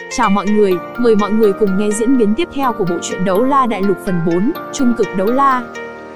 Chào mọi người, mời mọi người cùng nghe diễn biến tiếp theo của bộ truyện Đấu La Đại Lục phần 4, Trung cực đấu la.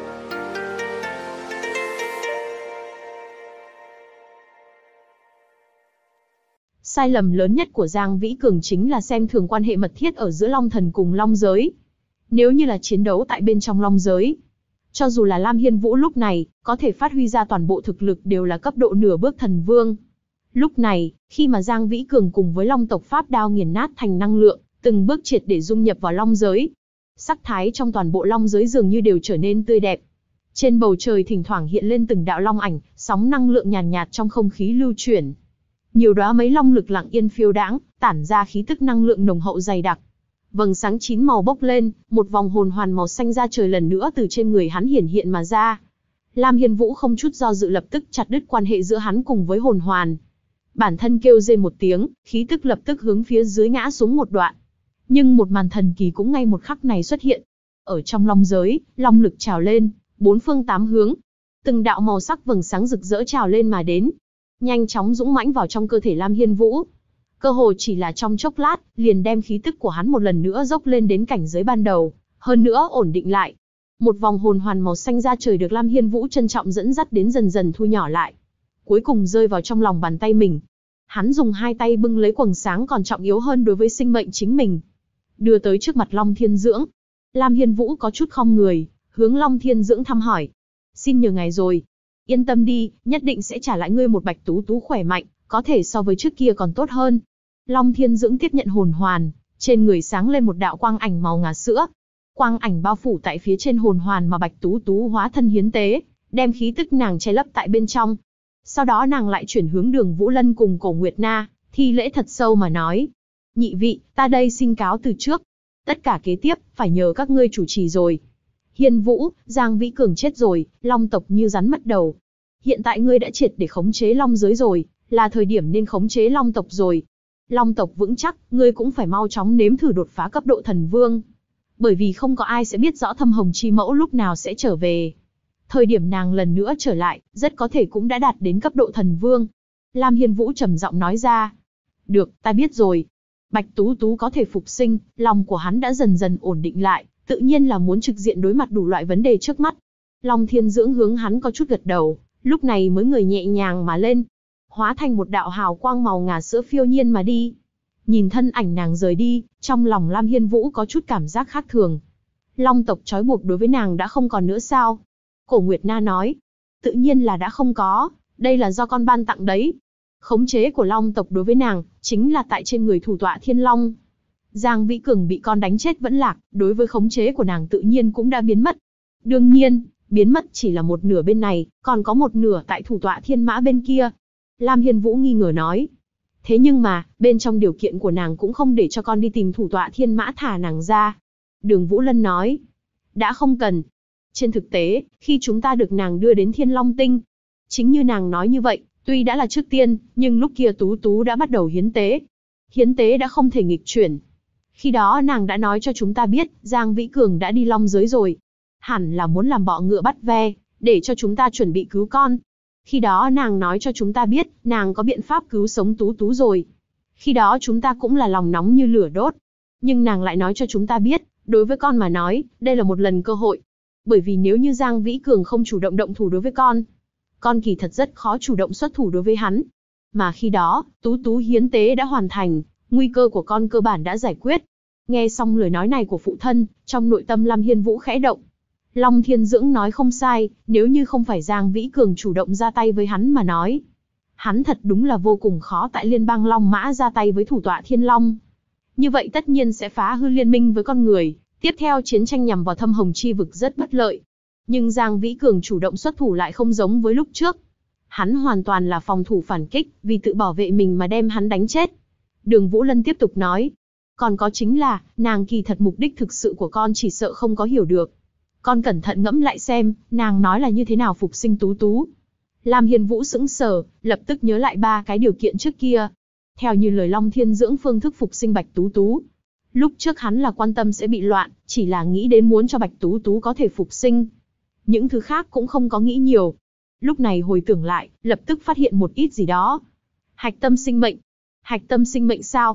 Sai lầm lớn nhất của Giang Vĩ Cường chính là xem thường quan hệ mật thiết ở giữa Long Thần cùng Long Giới. Nếu như là chiến đấu tại bên trong Long Giới, cho dù là Lam Hiên Vũ lúc này, có thể phát huy ra toàn bộ thực lực đều là cấp độ nửa bước thần vương. Lúc này, khi mà Giang Vĩ Cường cùng với Long tộc Pháp đao nghiền nát thành năng lượng, từng bước triệt để dung nhập vào Long Giới. Sắc thái trong toàn bộ Long Giới dường như đều trở nên tươi đẹp. Trên bầu trời thỉnh thoảng hiện lên từng đạo long ảnh, sóng năng lượng nhàn nhạt trong không khí lưu chuyển. Nhiều đóa mấy long lực lặng yên phiêu đãng, tản ra khí tức năng lượng nồng hậu dày đặc. Vầng sáng 9 màu bốc lên, một vòng hồn hoàn màu xanh da trời lần nữa từ trên người hắn hiển hiện mà ra. Lam Hiên Vũ không chút do dự lập tức chặt đứt quan hệ giữa hắn cùng với hồn hoàn. Bản thân kêu rên một tiếng, khí tức lập tức hướng phía dưới ngã xuống một đoạn. Nhưng một màn thần kỳ cũng ngay một khắc này xuất hiện. Ở trong Long Giới, long lực trào lên, bốn phương tám hướng. Từng đạo màu sắc vầng sáng rực rỡ trào lên mà đến, nhanh chóng dũng mãnh vào trong cơ thể Lam Hiên Vũ. Cơ hồ chỉ là trong chốc lát, liền đem khí tức của hắn một lần nữa dốc lên đến cảnh giới ban đầu, hơn nữa ổn định lại. Một vòng hồn hoàn màu xanh da trời được Lam Hiên Vũ trân trọng dẫn dắt đến dần dần thu nhỏ lại, cuối cùng rơi vào trong lòng bàn tay mình. Hắn dùng hai tay bưng lấy quầng sáng còn trọng yếu hơn đối với sinh mệnh chính mình, đưa tới trước mặt Long Thiên Dưỡng. Lam Hiên Vũ có chút khom người, hướng Long Thiên Dưỡng thăm hỏi. Xin nhờ ngài rồi. Yên tâm đi, nhất định sẽ trả lại ngươi một bạch tú tú khỏe mạnh, có thể so với trước kia còn tốt hơn. Long Thiên Dưỡng tiếp nhận hồn hoàn, trên người sáng lên một đạo quang ảnh màu ngà sữa. Quang ảnh bao phủ tại phía trên hồn hoàn mà bạch tú tú hóa thân hiến tế, đem khí tức nàng che lấp tại bên trong. Sau đó nàng lại chuyển hướng Đường Vũ Lân cùng Cổ Nguyệt Na, thi lễ thật sâu mà nói. Nhị vị, ta đây xin cáo từ trước. Tất cả kế tiếp, phải nhờ các ngươi chủ trì rồi. Hiên Vũ, Giang Vĩ Cường chết rồi, Long tộc như rắn mất đầu. Hiện tại ngươi đã triệt để khống chế Long Giới rồi, là thời điểm nên khống chế Long tộc rồi. Long tộc vững chắc, ngươi cũng phải mau chóng nếm thử đột phá cấp độ thần vương. Bởi vì không có ai sẽ biết rõ Thâm Hồng Chi Mẫu lúc nào sẽ trở về. Thời điểm nàng lần nữa trở lại, rất có thể cũng đã đạt đến cấp độ thần vương. Lam Hiên Vũ trầm giọng nói ra. Được, ta biết rồi. Bạch Tú Tú có thể phục sinh, lòng của hắn đã dần dần ổn định lại, tự nhiên là muốn trực diện đối mặt đủ loại vấn đề trước mắt. Long Thiên Dưỡng hướng hắn có chút gật đầu, lúc này mới người nhẹ nhàng mà lên, hóa thành một đạo hào quang màu ngà sữa phiêu nhiên mà đi. Nhìn thân ảnh nàng rời đi, trong lòng Lam Hiên Vũ có chút cảm giác khác thường. Long tộc trói buộc đối với nàng đã không còn nữa sao? Cổ Nguyệt Na nói. Tự nhiên là đã không có, đây là do con ban tặng đấy. Khống chế của Long tộc đối với nàng, chính là tại trên người thủ tọa Thiên Long. Giang Vĩ Cường bị con đánh chết vẫn lạc, đối với khống chế của nàng tự nhiên cũng đã biến mất. Đương nhiên, biến mất chỉ là một nửa bên này, còn có một nửa tại thủ tọa Thiên Mã bên kia. Lam Hiên Vũ nghi ngờ nói. Thế nhưng mà, bên trong điều kiện của nàng cũng không để cho con đi tìm thủ tọa Thiên Mã thả nàng ra. Đường Vũ Lân nói. Đã không cần. Trên thực tế, khi chúng ta được nàng đưa đến Thiên Long Tinh, chính như nàng nói như vậy, tuy đã là trước tiên, nhưng lúc kia Tú Tú đã bắt đầu hiến tế. Hiến tế đã không thể nghịch chuyển. Khi đó nàng đã nói cho chúng ta biết, Giang Vĩ Cường đã đi Long Giới rồi. Hẳn là muốn làm bọ ngựa bắt ve, để cho chúng ta chuẩn bị cứu con. Khi đó nàng nói cho chúng ta biết, nàng có biện pháp cứu sống Tú Tú rồi. Khi đó chúng ta cũng là lòng nóng như lửa đốt. Nhưng nàng lại nói cho chúng ta biết, đối với con mà nói, đây là một lần cơ hội. Bởi vì nếu như Giang Vĩ Cường không chủ động động thủ đối với con kỳ thật rất khó chủ động xuất thủ đối với hắn. Mà khi đó, Tú Tú hiến tế đã hoàn thành, nguy cơ của con cơ bản đã giải quyết. Nghe xong lời nói này của phụ thân, trong nội tâm Lam Hiên Vũ khẽ động. Long Thiên Dưỡng nói không sai, nếu như không phải Giang Vĩ Cường chủ động ra tay với hắn mà nói, hắn thật đúng là vô cùng khó tại liên bang Long Mã ra tay với thủ tọa Thiên Long. Như vậy tất nhiên sẽ phá hư liên minh với con người, tiếp theo chiến tranh nhằm vào Thâm Hồng Chi vực rất bất lợi. Nhưng Giang Vĩ Cường chủ động xuất thủ lại không giống với lúc trước. Hắn hoàn toàn là phòng thủ phản kích, vì tự bảo vệ mình mà đem hắn đánh chết. Đường Vũ Lân tiếp tục nói. Còn có chính là, nàng kỳ thật mục đích thực sự của con chỉ sợ không có hiểu được. Con cẩn thận ngẫm lại xem, nàng nói là như thế nào phục sinh Tú Tú. Lam Hiên Vũ sững sờ, lập tức nhớ lại ba cái điều kiện trước kia. Theo như lời Long Thiên Dưỡng phương thức phục sinh Bạch Tú Tú. Lúc trước hắn là quan tâm sẽ bị loạn, chỉ là nghĩ đến muốn cho Bạch Tú Tú có thể phục sinh. Những thứ khác cũng không có nghĩ nhiều. Lúc này hồi tưởng lại, lập tức phát hiện một ít gì đó. Hạch tâm sinh mệnh. Hạch tâm sinh mệnh sao?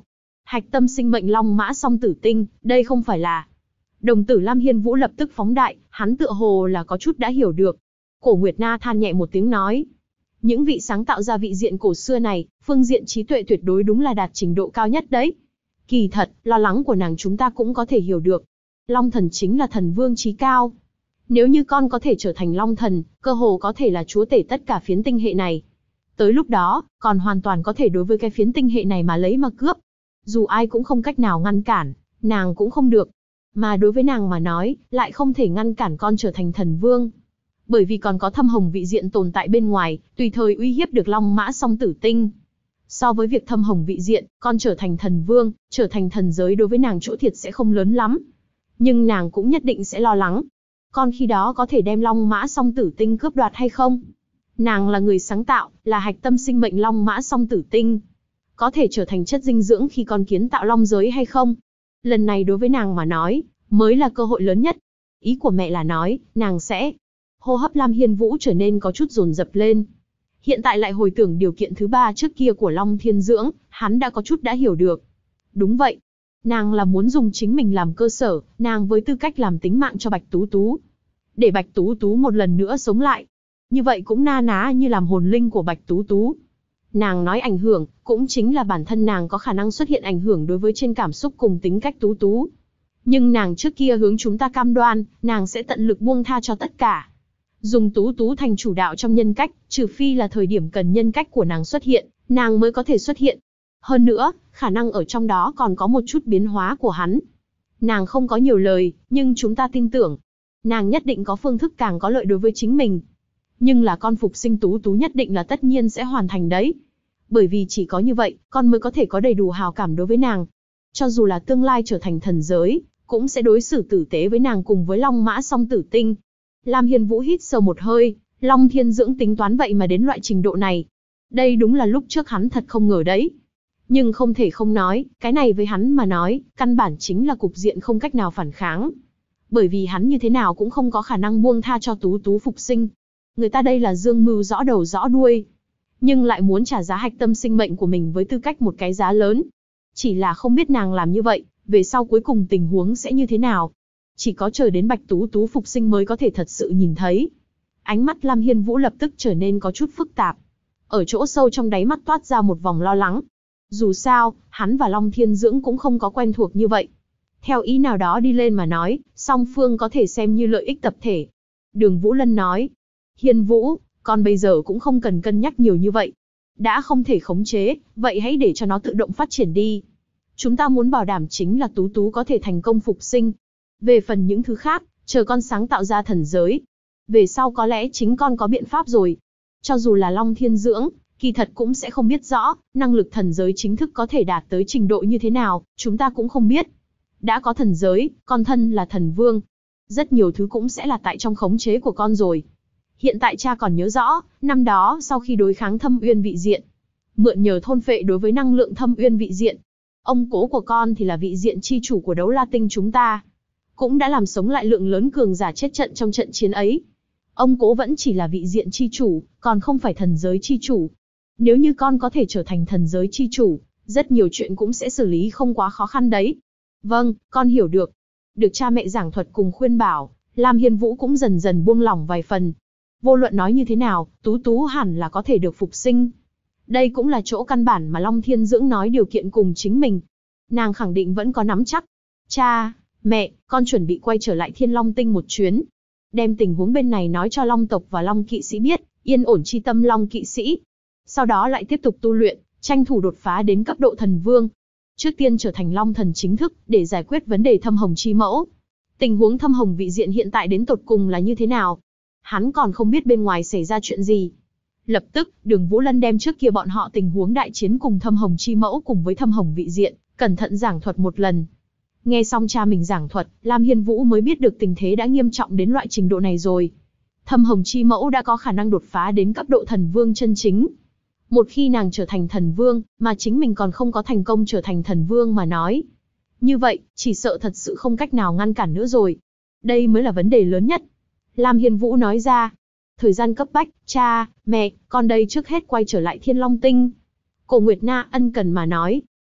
Hạch tâm sinh mệnh Long Mã Song Tử Tinh, đây không phải là... Đồng tử Lam Hiên Vũ lập tức phóng đại, hắn tựa hồ là có chút đã hiểu được. Cổ Nguyệt Na than nhẹ một tiếng nói. Những vị sáng tạo ra vị diện cổ xưa này, phương diện trí tuệ tuyệt đối đúng là đạt trình độ cao nhất đấy. Kỳ thật, lo lắng của nàng chúng ta cũng có thể hiểu được. Long thần chính là thần vương trí cao. Nếu như con có thể trở thành Long thần, cơ hồ có thể là chúa tể tất cả phiến tinh hệ này. Tới lúc đó, còn hoàn toàn có thể đối với cái phiến tinh hệ này mà lấy mà cướp. Dù ai cũng không cách nào ngăn cản, nàng cũng không được. Mà đối với nàng mà nói, lại không thể ngăn cản con trở thành thần vương. Bởi vì còn có thâm hồng vị diện tồn tại bên ngoài, tùy thời uy hiếp được Long Mã Song Tử Tinh. So với việc thâm hồng vị diện, con trở thành thần vương, trở thành thần giới đối với nàng chỗ thiệt sẽ không lớn lắm. Nhưng nàng cũng nhất định sẽ lo lắng. Con khi đó có thể đem Long Mã Song Tử Tinh cướp đoạt hay không? Nàng là người sáng tạo, là hạch tâm sinh mệnh Long Mã Song Tử Tinh. Có thể trở thành chất dinh dưỡng khi con kiến tạo long giới hay không? Lần này đối với nàng mà nói, mới là cơ hội lớn nhất. Ý của mẹ là nói, nàng sẽ... Hô hấp Lam Hiên Vũ trở nên có chút dồn dập lên. Hiện tại lại hồi tưởng điều kiện thứ 3 trước kia của Long Thiên Dưỡng, hắn đã có chút đã hiểu được. Đúng vậy. Nàng là muốn dùng chính mình làm cơ sở, nàng với tư cách làm tính mạng cho Bạch Tú Tú. Để Bạch Tú Tú một lần nữa sống lại. Như vậy cũng na ná như làm hồn linh của Bạch Tú Tú. Nàng nói ảnh hưởng, cũng chính là bản thân nàng có khả năng xuất hiện ảnh hưởng đối với trên cảm xúc cùng tính cách Tú Tú. Nhưng nàng trước kia hướng chúng ta cam đoan, nàng sẽ tận lực buông tha cho tất cả. Dùng Tú Tú thành chủ đạo trong nhân cách, trừ phi là thời điểm cần nhân cách của nàng xuất hiện, nàng mới có thể xuất hiện. Hơn nữa, khả năng ở trong đó còn có một chút biến hóa của hắn. Nàng không có nhiều lời, nhưng chúng ta tin tưởng. Nàng nhất định có phương thức càng có lợi đối với chính mình. Nhưng là con phục sinh Tú Tú nhất định là tất nhiên sẽ hoàn thành đấy. Bởi vì chỉ có như vậy, con mới có thể có đầy đủ hào cảm đối với nàng. Cho dù là tương lai trở thành thần giới, cũng sẽ đối xử tử tế với nàng cùng với Long Mã Song Tử Tinh. Lam Hiên Vũ hít sâu một hơi, Long Thiên Dưỡng tính toán vậy mà đến loại trình độ này. Đây đúng là lúc trước hắn thật không ngờ đấy. Nhưng không thể không nói, cái này với hắn mà nói, căn bản chính là cục diện không cách nào phản kháng. Bởi vì hắn như thế nào cũng không có khả năng buông tha cho Tú Tú phục sinh. Người ta đây là dương mưu rõ đầu rõ đuôi. Nhưng lại muốn trả giá hạch tâm sinh mệnh của mình với tư cách một cái giá lớn. Chỉ là không biết nàng làm như vậy, về sau cuối cùng tình huống sẽ như thế nào. Chỉ có chờ đến Bạch Tú Tú phục sinh mới có thể thật sự nhìn thấy. Ánh mắt Lam Hiên Vũ lập tức trở nên có chút phức tạp. Ở chỗ sâu trong đáy mắt toát ra một vòng lo lắng. Dù sao, hắn và Long Thiên Dưỡng cũng không có quen thuộc như vậy. Theo ý nào đó đi lên mà nói, song phương có thể xem như lợi ích tập thể. Đường Vũ Lân nói, Hiên Vũ, con bây giờ cũng không cần cân nhắc nhiều như vậy. Đã không thể khống chế, vậy hãy để cho nó tự động phát triển đi. Chúng ta muốn bảo đảm chính là Tú Tú có thể thành công phục sinh. Về phần những thứ khác, chờ con sáng tạo ra thần giới. Về sau có lẽ chính con có biện pháp rồi. Cho dù là Long Thiên Dưỡng, kỳ thật cũng sẽ không biết rõ, năng lực thần giới chính thức có thể đạt tới trình độ như thế nào, chúng ta cũng không biết. Đã có thần giới, con thân là thần vương. Rất nhiều thứ cũng sẽ là tại trong khống chế của con rồi. Hiện tại cha còn nhớ rõ, năm đó sau khi đối kháng Thâm Uyên vị diện, mượn nhờ thôn phệ đối với năng lượng Thâm Uyên vị diện, ông cố của con thì là vị diện chi chủ của Đấu La Tinh chúng ta, cũng đã làm sống lại lượng lớn cường giả chết trận trong trận chiến ấy. Ông cố vẫn chỉ là vị diện chi chủ, còn không phải thần giới chi chủ. Nếu như con có thể trở thành thần giới chi chủ, rất nhiều chuyện cũng sẽ xử lý không quá khó khăn đấy. Vâng, con hiểu được. Được cha mẹ giảng thuật cùng khuyên bảo, Lam Hiên Vũ cũng dần dần buông lỏng vài phần. Vô luận nói như thế nào, Tú Tú hẳn là có thể được phục sinh. Đây cũng là chỗ căn bản mà Long Thiên Dưỡng nói điều kiện cùng chính mình. Nàng khẳng định vẫn có nắm chắc. Cha, mẹ, con chuẩn bị quay trở lại Thiên Long Tinh một chuyến. Đem tình huống bên này nói cho Long tộc và Long kỵ sĩ biết, yên ổn chi tâm Long kỵ sĩ. Sau đó lại tiếp tục tu luyện, tranh thủ đột phá đến cấp độ thần vương. Trước tiên trở thành Long thần chính thức, để giải quyết vấn đề Thâm Hồng chi mẫu. Tình huống Thâm Hồng vị diện hiện tại đến tột cùng là như thế nào? Hắn còn không biết bên ngoài xảy ra chuyện gì. Lập tức, Đường Vũ Lân đem trước kia bọn họ tình huống đại chiến cùng Thâm Hồng chi mẫu cùng với Thâm Hồng vị diện, cẩn thận giảng thuật một lần. Nghe xong cha mình giảng thuật, Lam Hiên Vũ mới biết được tình thế đã nghiêm trọng đến loại trình độ này rồi. Thâm Hồng chi mẫu đã có khả năng đột phá đến cấp độ thần vương chân chính. Một khi nàng trở thành thần vương, mà chính mình còn không có thành công trở thành thần vương mà nói. Như vậy, chỉ sợ thật sự không cách nào ngăn cản nữa rồi. Đây mới là vấn đề lớn nhất. Lam Hiên Vũ nói ra. Thời gian cấp bách, cha, mẹ, con đây trước hết quay trở lại Thiên Long Tinh. Cổ Nguyệt Na ân cần mà nói.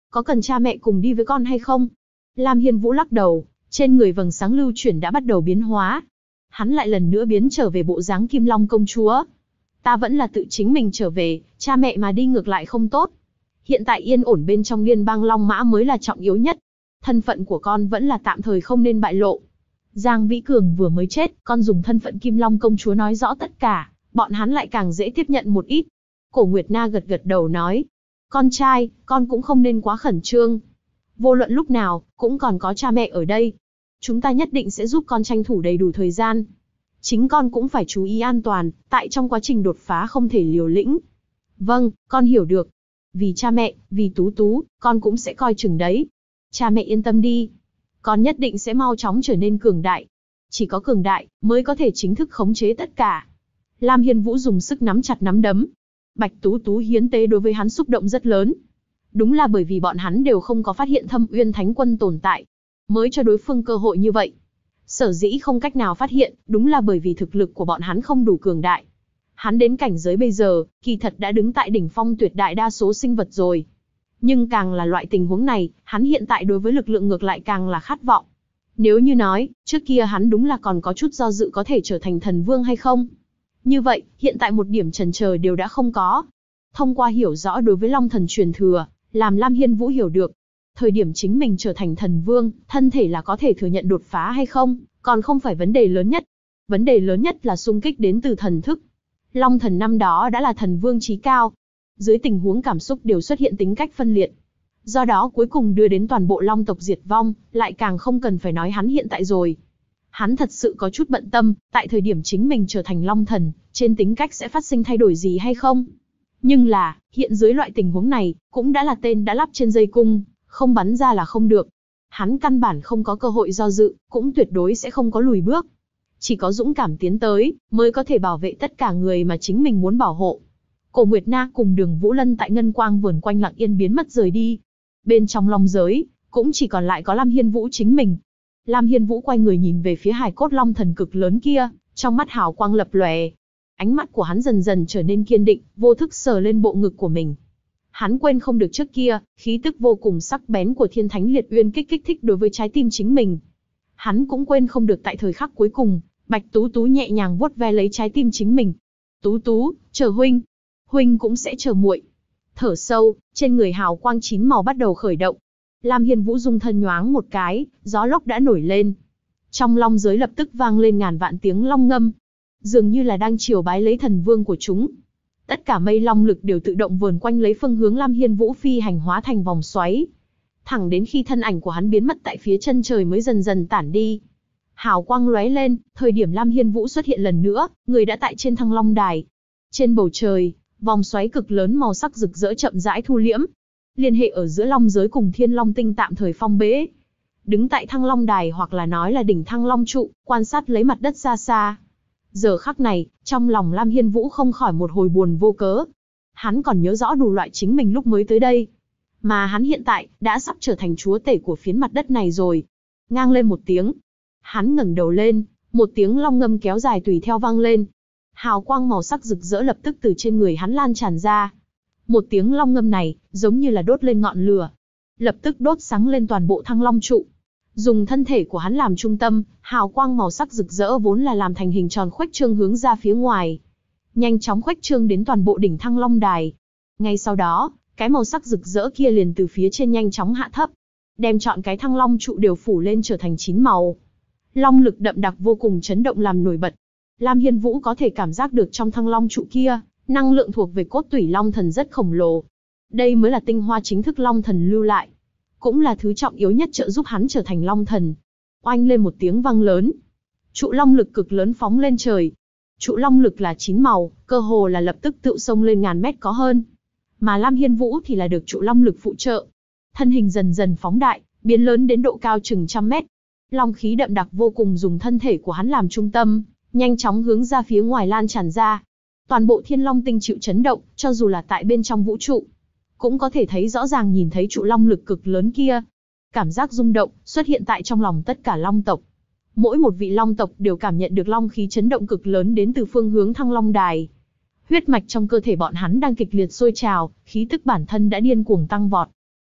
có cần cha mẹ cùng đi với con hay không? Lam Hiên Vũ lắc đầu, trên người vầng sáng lưu chuyển đã bắt đầu biến hóa. Hắn lại lần nữa biến trở về bộ dáng Kim Long công chúa. Ta vẫn là tự chính mình trở về, cha mẹ mà đi ngược lại không tốt. Hiện tại yên ổn bên trong liên bang Long Mã mới là trọng yếu nhất. Thân phận của con vẫn là tạm thời không nên bại lộ. Giang Vĩ Cường vừa mới chết, con dùng thân phận Kim Long công chúa nói rõ tất cả, bọn hắn lại càng dễ tiếp nhận một ít. Cổ Nguyệt Na gật gật đầu nói, con trai, con cũng không nên quá khẩn trương. Vô luận lúc nào, cũng còn có cha mẹ ở đây. Chúng ta nhất định sẽ giúp con tranh thủ đầy đủ thời gian. Chính con cũng phải chú ý an toàn, tại trong quá trình đột phá không thể liều lĩnh. Vâng, con hiểu được. Vì cha mẹ, vì Tú Tú, con cũng sẽ coi chừng đấy. Cha mẹ yên tâm đi. Con nhất định sẽ mau chóng trở nên cường đại. Chỉ có cường đại, mới có thể chính thức khống chế tất cả. Lam Hiên Vũ dùng sức nắm chặt nắm đấm. Bạch Tú Tú hiến tế đối với hắn xúc động rất lớn. Đúng là bởi vì bọn hắn đều không có phát hiện Thâm Uyên Thánh Quân tồn tại, mới cho đối phương cơ hội như vậy. Sở dĩ không cách nào phát hiện, đúng là bởi vì thực lực của bọn hắn không đủ cường đại. Hắn đến cảnh giới bây giờ, kỳ thật đã đứng tại đỉnh phong tuyệt đại đa số sinh vật rồi. Nhưng càng là loại tình huống này, hắn hiện tại đối với lực lượng ngược lại càng là khát vọng. Nếu như nói, trước kia hắn đúng là còn có chút do dự có thể trở thành thần vương hay không. Như vậy, hiện tại một điểm chần chờ đều đã không có. Thông qua hiểu rõ đối với Long Thần truyền thừa, làm Lam Hiên Vũ hiểu được, thời điểm chính mình trở thành thần vương, thân thể là có thể thừa nhận đột phá hay không, còn không phải vấn đề lớn nhất. Vấn đề lớn nhất là xung kích đến từ thần thức. Long Thần năm đó đã là thần vương chí cao. Dưới tình huống cảm xúc đều xuất hiện tính cách phân liệt. Do đó cuối cùng đưa đến toàn bộ Long tộc diệt vong, lại càng không cần phải nói hắn hiện tại rồi. Hắn thật sự có chút bận tâm, tại thời điểm chính mình trở thành Long Thần, trên tính cách sẽ phát sinh thay đổi gì hay không. Nhưng là, hiện dưới loại tình huống này, cũng đã là tên đã lắp trên dây cung, không bắn ra là không được. Hắn căn bản không có cơ hội do dự, cũng tuyệt đối sẽ không có lùi bước. Chỉ có dũng cảm tiến tới, mới có thể bảo vệ tất cả người mà chính mình muốn bảo hộ. Cổ Nguyệt Na cùng Đường Vũ Lân tại ngân quang vườn quanh lặng yên biến mất rời đi. Bên trong long giới, cũng chỉ còn lại có Lam Hiên Vũ chính mình. Lam Hiên Vũ quay người nhìn về phía hài cốt long thần cực lớn kia, trong mắt hào quang lập lòe. Ánh mắt của hắn dần dần trở nên kiên định, vô thức sờ lên bộ ngực của mình. Hắn quên không được trước kia, khí tức vô cùng sắc bén của Thiên Thánh Liệt Uyên kích thích đối với trái tim chính mình. Hắn cũng quên không được tại thời khắc cuối cùng, Bạch Tú Tú nhẹ nhàng vuốt ve lấy trái tim chính mình. Tú Tú, chờ huynh. Huynh cũng sẽ chờ muội. Thở sâu, trên người hào quang 9 màu bắt đầu khởi động. Lam Hiên Vũ dung thân nhoáng một cái, gió lốc đã nổi lên. Trong long giới lập tức vang lên ngàn vạn tiếng long ngâm. Dường như là đang triều bái lấy thần vương của chúng. Tất cả mây long lực đều tự động vờn quanh lấy phương hướng Lam Hiên Vũ phi hành hóa thành vòng xoáy. Thẳng đến khi thân ảnh của hắn biến mất tại phía chân trời mới dần dần tản đi. Hào quang lóe lên, thời điểm Lam Hiên Vũ xuất hiện lần nữa, người đã tại trên Thăng Long Đài. Trên bầu trời, vòng xoáy cực lớn màu sắc rực rỡ chậm rãi thu liễm. Liên hệ ở giữa long giới cùng Thiên Long Tinh tạm thời phong bế. Đứng tại Thăng Long Đài hoặc là nói là đỉnh Thăng Long trụ, quan sát lấy mặt đất xa xa. Giờ khắc này, trong lòng Lam Hiên Vũ không khỏi một hồi buồn vô cớ. Hắn còn nhớ rõ đủ loại chính mình lúc mới tới đây. Mà hắn hiện tại, đã sắp trở thành chúa tể của phiến mặt đất này rồi. Ngang lên một tiếng. Hắn ngẩng đầu lên, một tiếng long ngâm kéo dài tùy theo vang lên. Hào quang màu sắc rực rỡ lập tức từ trên người hắn lan tràn ra. Một tiếng long ngâm này, giống như là đốt lên ngọn lửa. Lập tức đốt sáng lên toàn bộ Thăng Long trụ. Dùng thân thể của hắn làm trung tâm, hào quang màu sắc rực rỡ vốn là làm thành hình tròn khuếch trương hướng ra phía ngoài. Nhanh chóng khuếch trương đến toàn bộ đỉnh Thăng Long Đài. Ngay sau đó, cái màu sắc rực rỡ kia liền từ phía trên nhanh chóng hạ thấp. Đem trọn cái Thăng Long trụ đều phủ lên trở thành 9 màu. Long lực đậm đặc vô cùng chấn động làm nổi bật. Lam Hiên Vũ có thể cảm giác được trong Thăng Long trụ kia, năng lượng thuộc về cốt tủy Long Thần rất khổng lồ. Đây mới là tinh hoa chính thức Long Thần lưu lại. Cũng là thứ trọng yếu nhất trợ giúp hắn trở thành Long Thần. Oanh lên một tiếng vang lớn. Trụ long lực cực lớn phóng lên trời. Trụ long lực là 9 màu, cơ hồ là lập tức tự xông lên ngàn mét có hơn. Mà Lam Hiên Vũ thì là được trụ long lực phụ trợ. Thân hình dần dần phóng đại, biến lớn đến độ cao chừng 100 mét. Long khí đậm đặc vô cùng dùng thân thể của hắn làm trung tâm, nhanh chóng hướng ra phía ngoài lan tràn ra. Toàn bộ Thiên Long Tinh chịu chấn động, cho dù là tại bên trong vũ trụ, cũng có thể thấy rõ ràng nhìn thấy trụ long lực cực lớn kia. Cảm giác rung động xuất hiện tại trong lòng tất cả long tộc. Mỗi một vị long tộc đều cảm nhận được long khí chấn động cực lớn đến từ phương hướng Thăng Long Đài. Huyết mạch trong cơ thể bọn hắn đang kịch liệt sôi trào, khí tức bản thân đã điên cuồng tăng vọt.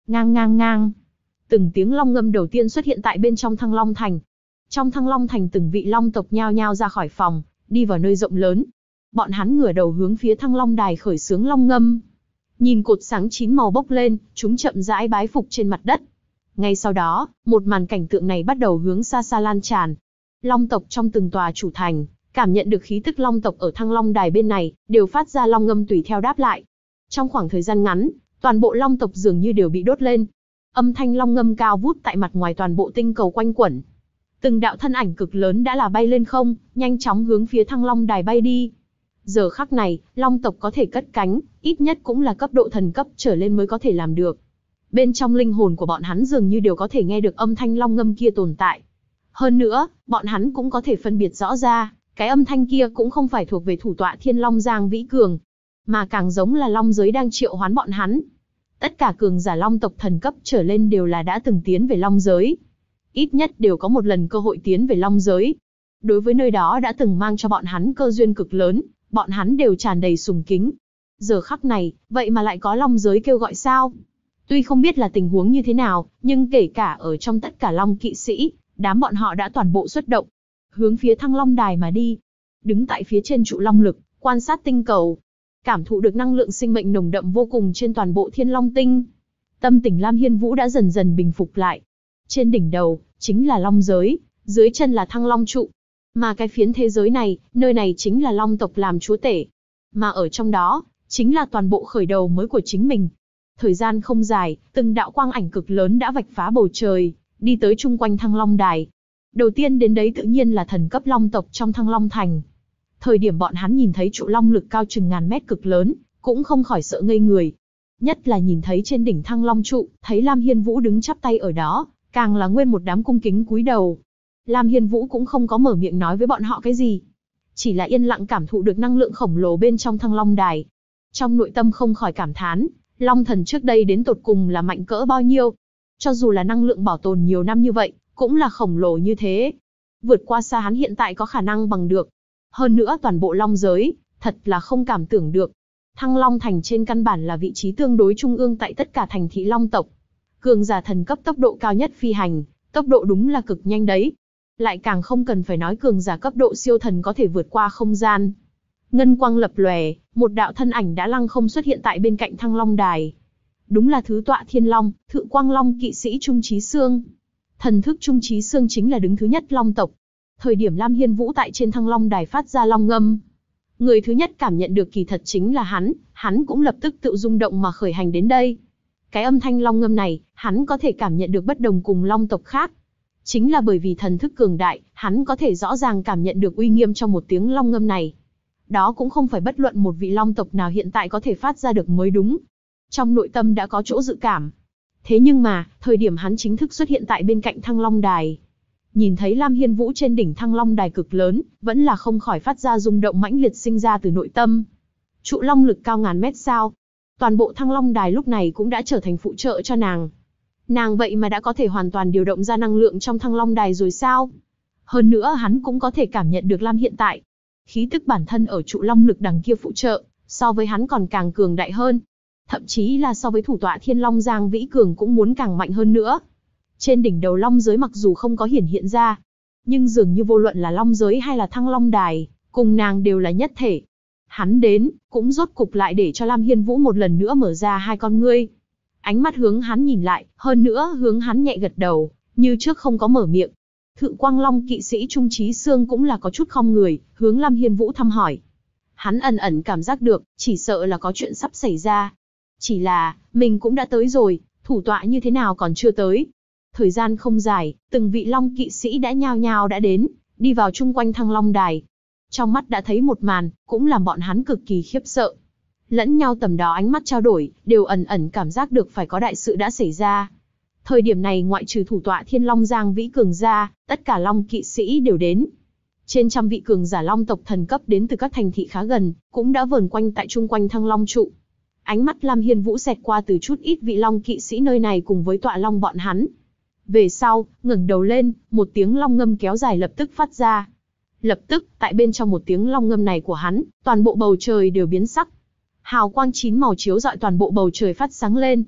Ngang ngang ngang. Từng tiếng long ngâm đầu tiên xuất hiện tại bên trong Thăng Long Thành. Trong Thăng Long Thành từng vị long tộc nhao nhao ra khỏi phòng, đi vào nơi rộng lớn. Bọn hắn ngửa đầu hướng phía Thăng Long Đài khởi xướng long ngâm. Nhìn cột sáng 9 màu bốc lên, chúng chậm rãi bái phục trên mặt đất. Ngay sau đó, một màn cảnh tượng này bắt đầu hướng xa xa lan tràn. Long tộc trong từng tòa chủ thành, cảm nhận được khí tức long tộc ở Thăng Long Đài bên này, đều phát ra long ngâm tùy theo đáp lại. Trong khoảng thời gian ngắn, toàn bộ long tộc dường như đều bị đốt lên. Âm thanh long ngâm cao vút tại mặt ngoài toàn bộ tinh cầu quanh quẩn. Từng đạo thân ảnh cực lớn đã là bay lên không, nhanh chóng hướng phía Thăng Long Đài bay đi. Giờ khắc này, long tộc có thể cất cánh, ít nhất cũng là cấp độ thần cấp trở lên mới có thể làm được. Bên trong linh hồn của bọn hắn dường như đều có thể nghe được âm thanh long ngâm kia tồn tại. Hơn nữa, bọn hắn cũng có thể phân biệt rõ ra, cái âm thanh kia cũng không phải thuộc về thủ tọa Thiên Long Giang Vĩ Cường, mà càng giống là long giới đang triệu hoán bọn hắn. Tất cả cường giả long tộc thần cấp trở lên đều là đã từng tiến về long giới. Ít nhất đều có một lần cơ hội tiến về long giới. Đối với nơi đó đã từng mang cho bọn hắn cơ duyên cực lớn, bọn hắn đều tràn đầy sùng kính. Giờ khắc này, vậy mà lại có long giới kêu gọi sao? Tuy không biết là tình huống như thế nào, nhưng kể cả ở trong tất cả long kỵ sĩ, đám bọn họ đã toàn bộ xuất động, hướng phía Thăng Long Đài mà đi. Đứng tại phía trên trụ long lực, quan sát tinh cầu, cảm thụ được năng lượng sinh mệnh nồng đậm vô cùng trên toàn bộ Thiên Long Tinh. Tâm tình Lam Hiên Vũ đã dần dần bình phục lại. Trên đỉnh đầu, chính là long giới, dưới chân là Thăng Long trụ. Mà cái phiến thế giới này, nơi này chính là long tộc làm chúa tể. Mà ở trong đó, chính là toàn bộ khởi đầu mới của chính mình. Thời gian không dài, từng đạo quang ảnh cực lớn đã vạch phá bầu trời, đi tới chung quanh Thăng Long Đài. Đầu tiên đến đấy tự nhiên là thần cấp long tộc trong Thăng Long Thành. Thời điểm bọn hắn nhìn thấy trụ long lực cao chừng ngàn mét cực lớn, cũng không khỏi sợ ngây người. Nhất là nhìn thấy trên đỉnh Thăng Long trụ, thấy Lam Hiên Vũ đứng chắp tay ở đó, càng là nguyên một đám cung kính cúi đầu. Lam Hiên Vũ cũng không có mở miệng nói với bọn họ cái gì, chỉ là yên lặng cảm thụ được năng lượng khổng lồ bên trong Thăng Long Đài. Trong nội tâm không khỏi cảm thán, Long Thần trước đây đến tột cùng là mạnh cỡ bao nhiêu. Cho dù là năng lượng bảo tồn nhiều năm như vậy, cũng là khổng lồ như thế. Vượt qua xa hắn hiện tại có khả năng bằng được. Hơn nữa toàn bộ long giới, thật là không cảm tưởng được. Thăng Long Thành trên căn bản là vị trí tương đối trung ương tại tất cả thành thị long tộc. Cường giả thần cấp tốc độ cao nhất phi hành, tốc độ đúng là cực nhanh đấy. Lại càng không cần phải nói cường giả cấp độ siêu thần có thể vượt qua không gian. Ngân quang lập lòe, một đạo thân ảnh đã lăng không xuất hiện tại bên cạnh Thăng Long Đài. Đúng là thứ tọa Thiên Long, Thự Quang Long kỵ sĩ Trung Chí Xương. Thần thức Trung Chí Xương chính là đứng thứ nhất long tộc. Thời điểm Lam Hiên Vũ tại trên Thăng Long Đài phát ra long ngâm, người thứ nhất cảm nhận được kỳ thật chính là hắn cũng lập tức tự rung động mà khởi hành đến đây. Cái âm thanh long ngâm này, hắn có thể cảm nhận được bất đồng cùng long tộc khác. Chính là bởi vì thần thức cường đại, hắn có thể rõ ràng cảm nhận được uy nghiêm trong một tiếng long ngâm này. Đó cũng không phải bất luận một vị long tộc nào hiện tại có thể phát ra được mới đúng. Trong nội tâm đã có chỗ dự cảm. Thế nhưng mà, thời điểm hắn chính thức xuất hiện tại bên cạnh Thăng Long Đài, nhìn thấy Lam Hiên Vũ trên đỉnh Thăng Long Đài cực lớn, vẫn là không khỏi phát ra rung động mãnh liệt sinh ra từ nội tâm. Trụ long lực cao ngàn mét sao? Toàn bộ Thăng Long Đài lúc này cũng đã trở thành phụ trợ cho nàng. Nàng vậy mà đã có thể hoàn toàn điều động ra năng lượng trong Thăng Long Đài rồi sao? Hơn nữa hắn cũng có thể cảm nhận được Lam hiện tại. Khí tức bản thân ở trụ long lực đằng kia phụ trợ, so với hắn còn càng cường đại hơn. Thậm chí là so với thủ tọa Thiên Long Giang Vĩ Cường cũng muốn càng mạnh hơn nữa. Trên đỉnh đầu long giới mặc dù không có hiển hiện ra, nhưng dường như vô luận là long giới hay là Thăng Long Đài, cùng nàng đều là nhất thể. Hắn đến, cũng rốt cục lại để cho Lam Hiên Vũ một lần nữa mở ra hai con ngươi. Ánh mắt hướng hắn nhìn lại, hơn nữa hướng hắn nhẹ gật đầu, như trước không có mở miệng. Thự Quang Long kỵ sĩ Trung Chí Xương cũng là có chút khom người, hướng Lam Hiên Vũ thăm hỏi. Hắn ẩn ẩn cảm giác được, chỉ sợ là có chuyện sắp xảy ra. Chỉ là, mình cũng đã tới rồi, thủ tọa như thế nào còn chưa tới. Thời gian không dài, từng vị long kỵ sĩ đã nhao nhao đã đến, đi vào chung quanh Thăng Long Đài. Trong mắt đã thấy một màn, cũng làm bọn hắn cực kỳ khiếp sợ. Lẫn nhau tầm đó ánh mắt trao đổi, đều ẩn ẩn cảm giác được phải có đại sự đã xảy ra. Thời điểm này ngoại trừ thủ tọa Thiên Long Giang Vĩ Cường ra, tất cả long kỵ sĩ đều đến. Trên trăm vị cường giả long tộc thần cấp đến từ các thành thị khá gần, cũng đã vờn quanh tại chung quanh Thăng Long trụ. Ánh mắt Lam Hiên Vũ xẹt qua từ chút ít vị long kỵ sĩ nơi này cùng với tọa long bọn hắn. Về sau, ngẩng đầu lên, một tiếng long ngâm kéo dài lập tức phát ra. Lập tức, tại bên trong một tiếng long ngâm này của hắn, toàn bộ bầu trời đều biến sắc. Hào quang 9 màu chiếu rọi toàn bộ bầu trời phát sáng lên.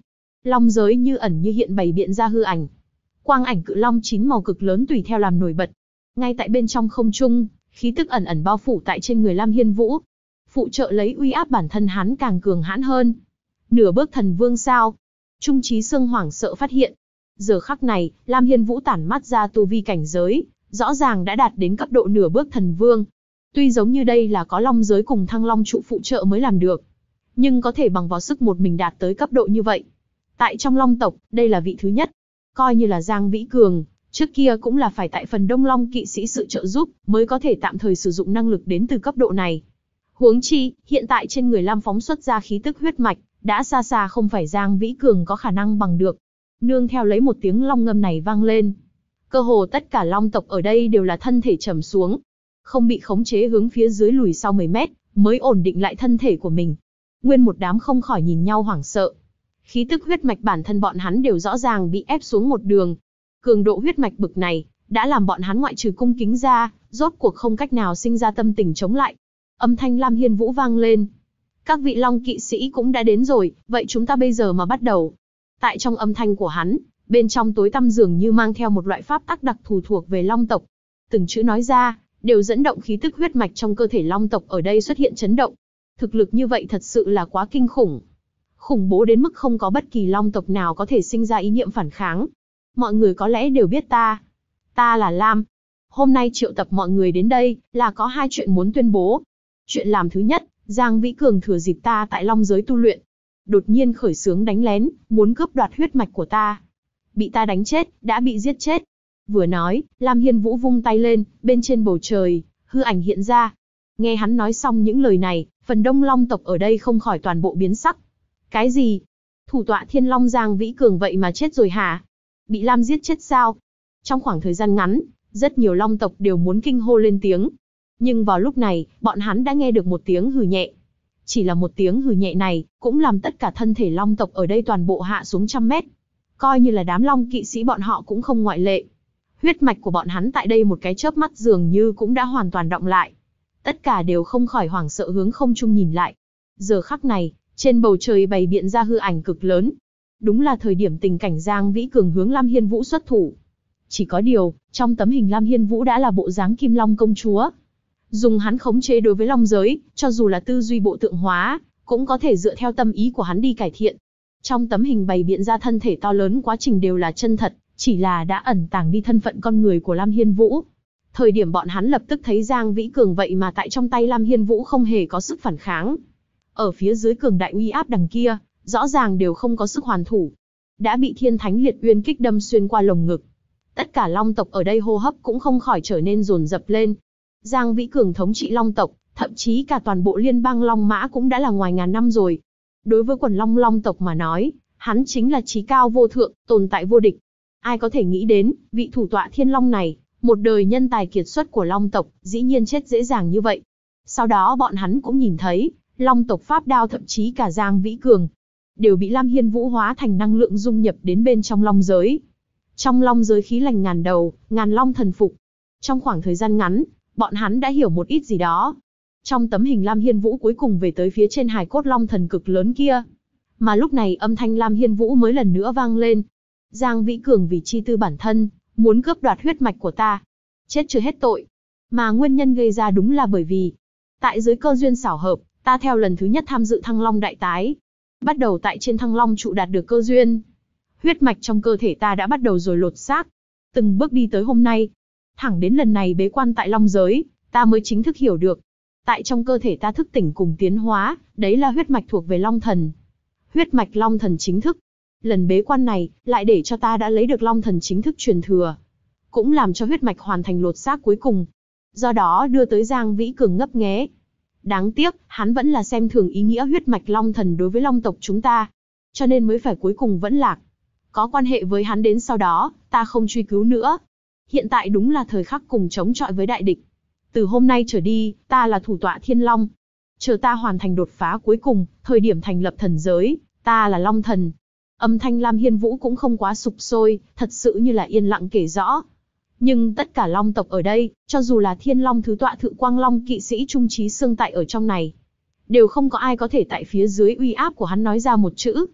Long giới như ẩn như hiện bày biện ra hư ảnh. Quang ảnh cự long 9 màu cực lớn tùy theo làm nổi bật. Ngay tại bên trong không trung, khí tức ẩn ẩn bao phủ tại trên người Lam Hiên Vũ. Phụ trợ lấy uy áp bản thân hắn càng cường hãn hơn. Nửa bước thần vương sao? Trung Chí Sương hoảng sợ phát hiện. Giờ khắc này, Lam Hiên Vũ tản mắt ra tu vi cảnh giới, rõ ràng đã đạt đến cấp độ nửa bước thần vương. Tuy giống như đây là có long giới cùng thăng long trụ phụ trợ mới làm được, nhưng có thể bằng vào sức một mình đạt tới cấp độ như vậy. Tại trong long tộc, đây là vị thứ nhất. Coi như là Giang Vĩ Cường, trước kia cũng là phải tại phần đông long kỵ sĩ sự trợ giúp, mới có thể tạm thời sử dụng năng lực đến từ cấp độ này. Huống chi, hiện tại trên người Lam phóng xuất ra khí tức huyết mạch, đã xa xa không phải Giang Vĩ Cường có khả năng bằng được. Nương theo lấy một tiếng long ngâm này vang lên. Cơ hồ tất cả long tộc ở đây đều là thân thể trầm xuống. Không bị khống chế hướng phía dưới lùi sau 10 mét, mới ổn định lại thân thể của mình. Nguyên một đám không khỏi nhìn nhau hoảng sợ. Khí tức huyết mạch bản thân bọn hắn đều rõ ràng bị ép xuống một đường. Cường độ huyết mạch bực này, đã làm bọn hắn ngoại trừ cung kính ra, rốt cuộc không cách nào sinh ra tâm tình chống lại. Âm thanh Lam Hiên Vũ vang lên. Các vị long kỵ sĩ cũng đã đến rồi, vậy chúng ta bây giờ mà bắt đầu. Tại trong âm thanh của hắn, bên trong tối tăm dường như mang theo một loại pháp tắc đặc thù thuộc về long tộc. Từng chữ nói ra, đều dẫn động khí tức huyết mạch trong cơ thể long tộc ở đây xuất hiện chấn động. Thực lực như vậy thật sự là quá kinh khủng. Khủng bố đến mức không có bất kỳ long tộc nào có thể sinh ra ý niệm phản kháng. Mọi người có lẽ đều biết ta. Ta là Lam. Hôm nay triệu tập mọi người đến đây, là có 2 chuyện muốn tuyên bố. Chuyện làm thứ nhất, Giang Vĩ Cường thừa dịp ta tại long giới tu luyện, đột nhiên khởi xướng đánh lén, muốn cướp đoạt huyết mạch của ta. Bị ta đánh chết, đã bị giết chết. Vừa nói, Lam Hiên Vũ vung tay lên, bên trên bầu trời, hư ảnh hiện ra. Nghe hắn nói xong những lời này, phần đông long tộc ở đây không khỏi toàn bộ biến sắc. Cái gì? Thủ tọa Thiên Long Giang Vĩ Cường vậy mà chết rồi hả? Bị Lam giết chết sao? Trong khoảng thời gian ngắn, rất nhiều long tộc đều muốn kinh hô lên tiếng. Nhưng vào lúc này, bọn hắn đã nghe được một tiếng hừ nhẹ. Chỉ là một tiếng hừ nhẹ này, cũng làm tất cả thân thể long tộc ở đây toàn bộ hạ xuống trăm mét. Coi như là đám long kỵ sĩ bọn họ cũng không ngoại lệ. Huyết mạch của bọn hắn tại đây một cái chớp mắt dường như cũng đã hoàn toàn đọng lại. Tất cả đều không khỏi hoảng sợ hướng không trung nhìn lại. Giờ khắc này, trên bầu trời bày biện ra hư ảnh cực lớn. Đúng là thời điểm tình cảnh Giang Vĩ Cường hướng Lam Hiên Vũ xuất thủ. Chỉ có điều, trong tấm hình Lam Hiên Vũ đã là bộ dáng Kim Long công chúa. Dùng hắn khống chế đối với long giới, cho dù là tư duy bộ tượng hóa, cũng có thể dựa theo tâm ý của hắn đi cải thiện. Trong tấm hình bày biện ra thân thể to lớn quá trình đều là chân thật, chỉ là đã ẩn tàng đi thân phận con người của Lam Hiên Vũ. Thời điểm bọn hắn lập tức thấy Giang Vĩ Cường vậy mà tại trong tay Lam Hiên Vũ không hề có sức phản kháng. Ở phía dưới cường đại uy áp đằng kia, rõ ràng đều không có sức hoàn thủ. Đã bị Thiên Thánh Liệt Uyên kích đâm xuyên qua lồng ngực. Tất cả long tộc ở đây hô hấp cũng không khỏi trở nên dồn dập lên. Giang Vĩ Cường thống trị long tộc, thậm chí cả toàn bộ liên bang Long Mã cũng đã là ngoài ngàn năm rồi. Đối với quần long tộc mà nói, hắn chính là chí cao vô thượng, tồn tại vô địch. Ai có thể nghĩ đến, vị thủ tọa Thiên Long này, một đời nhân tài kiệt xuất của long tộc, dĩ nhiên chết dễ dàng như vậy. Sau đó bọn hắn cũng nhìn thấy, long tộc Pháp Đao thậm chí cả Giang Vĩ Cường, đều bị Lam Hiên Vũ hóa thành năng lượng dung nhập đến bên trong long giới. Trong long giới khí lành ngàn đầu, ngàn long thần phục. Trong khoảng thời gian ngắn, bọn hắn đã hiểu một ít gì đó. Trong tấm hình Lam Hiên Vũ cuối cùng về tới phía trên hài cốt long thần cực lớn kia. Mà lúc này âm thanh Lam Hiên Vũ mới lần nữa vang lên. Giang Vĩ Cường vì chi tư bản thân, muốn cướp đoạt huyết mạch của ta. Chết chưa hết tội. Mà nguyên nhân gây ra đúng là bởi vì, tại dưới cơ duyên xảo hợp, ta theo lần thứ nhất tham dự Thăng Long đại tái. Bắt đầu tại trên Thăng Long trụ đạt được cơ duyên. Huyết mạch trong cơ thể ta đã bắt đầu rồi lột xác. Từng bước đi tới hôm nay. Thẳng đến lần này bế quan tại long giới, ta mới chính thức hiểu được. Tại trong cơ thể ta thức tỉnh cùng tiến hóa, đấy là huyết mạch thuộc về long thần. Huyết mạch long thần chính thức. Lần bế quan này, lại để cho ta đã lấy được long thần chính thức truyền thừa. Cũng làm cho huyết mạch hoàn thành lột xác cuối cùng. Do đó đưa tới Giang Vĩ Cường ngấp nghé. Đáng tiếc, hắn vẫn là xem thường ý nghĩa huyết mạch long thần đối với long tộc chúng ta. Cho nên mới phải cuối cùng vẫn lạc. Có quan hệ với hắn đến sau đó, ta không truy cứu nữa. Hiện tại đúng là thời khắc cùng chống chọi với đại địch. Từ hôm nay trở đi, ta là thủ tọa Thiên Long. Chờ ta hoàn thành đột phá cuối cùng, thời điểm thành lập thần giới, ta là Long Thần. Âm thanh Lam Hiên Vũ cũng không quá sục sôi, thật sự như là yên lặng kể rõ. Nhưng tất cả long tộc ở đây, cho dù là Thiên Long thứ tọa Thượng Quang Long kỵ sĩ Trung Chí Sương tại ở trong này, đều không có ai có thể tại phía dưới uy áp của hắn nói ra một chữ.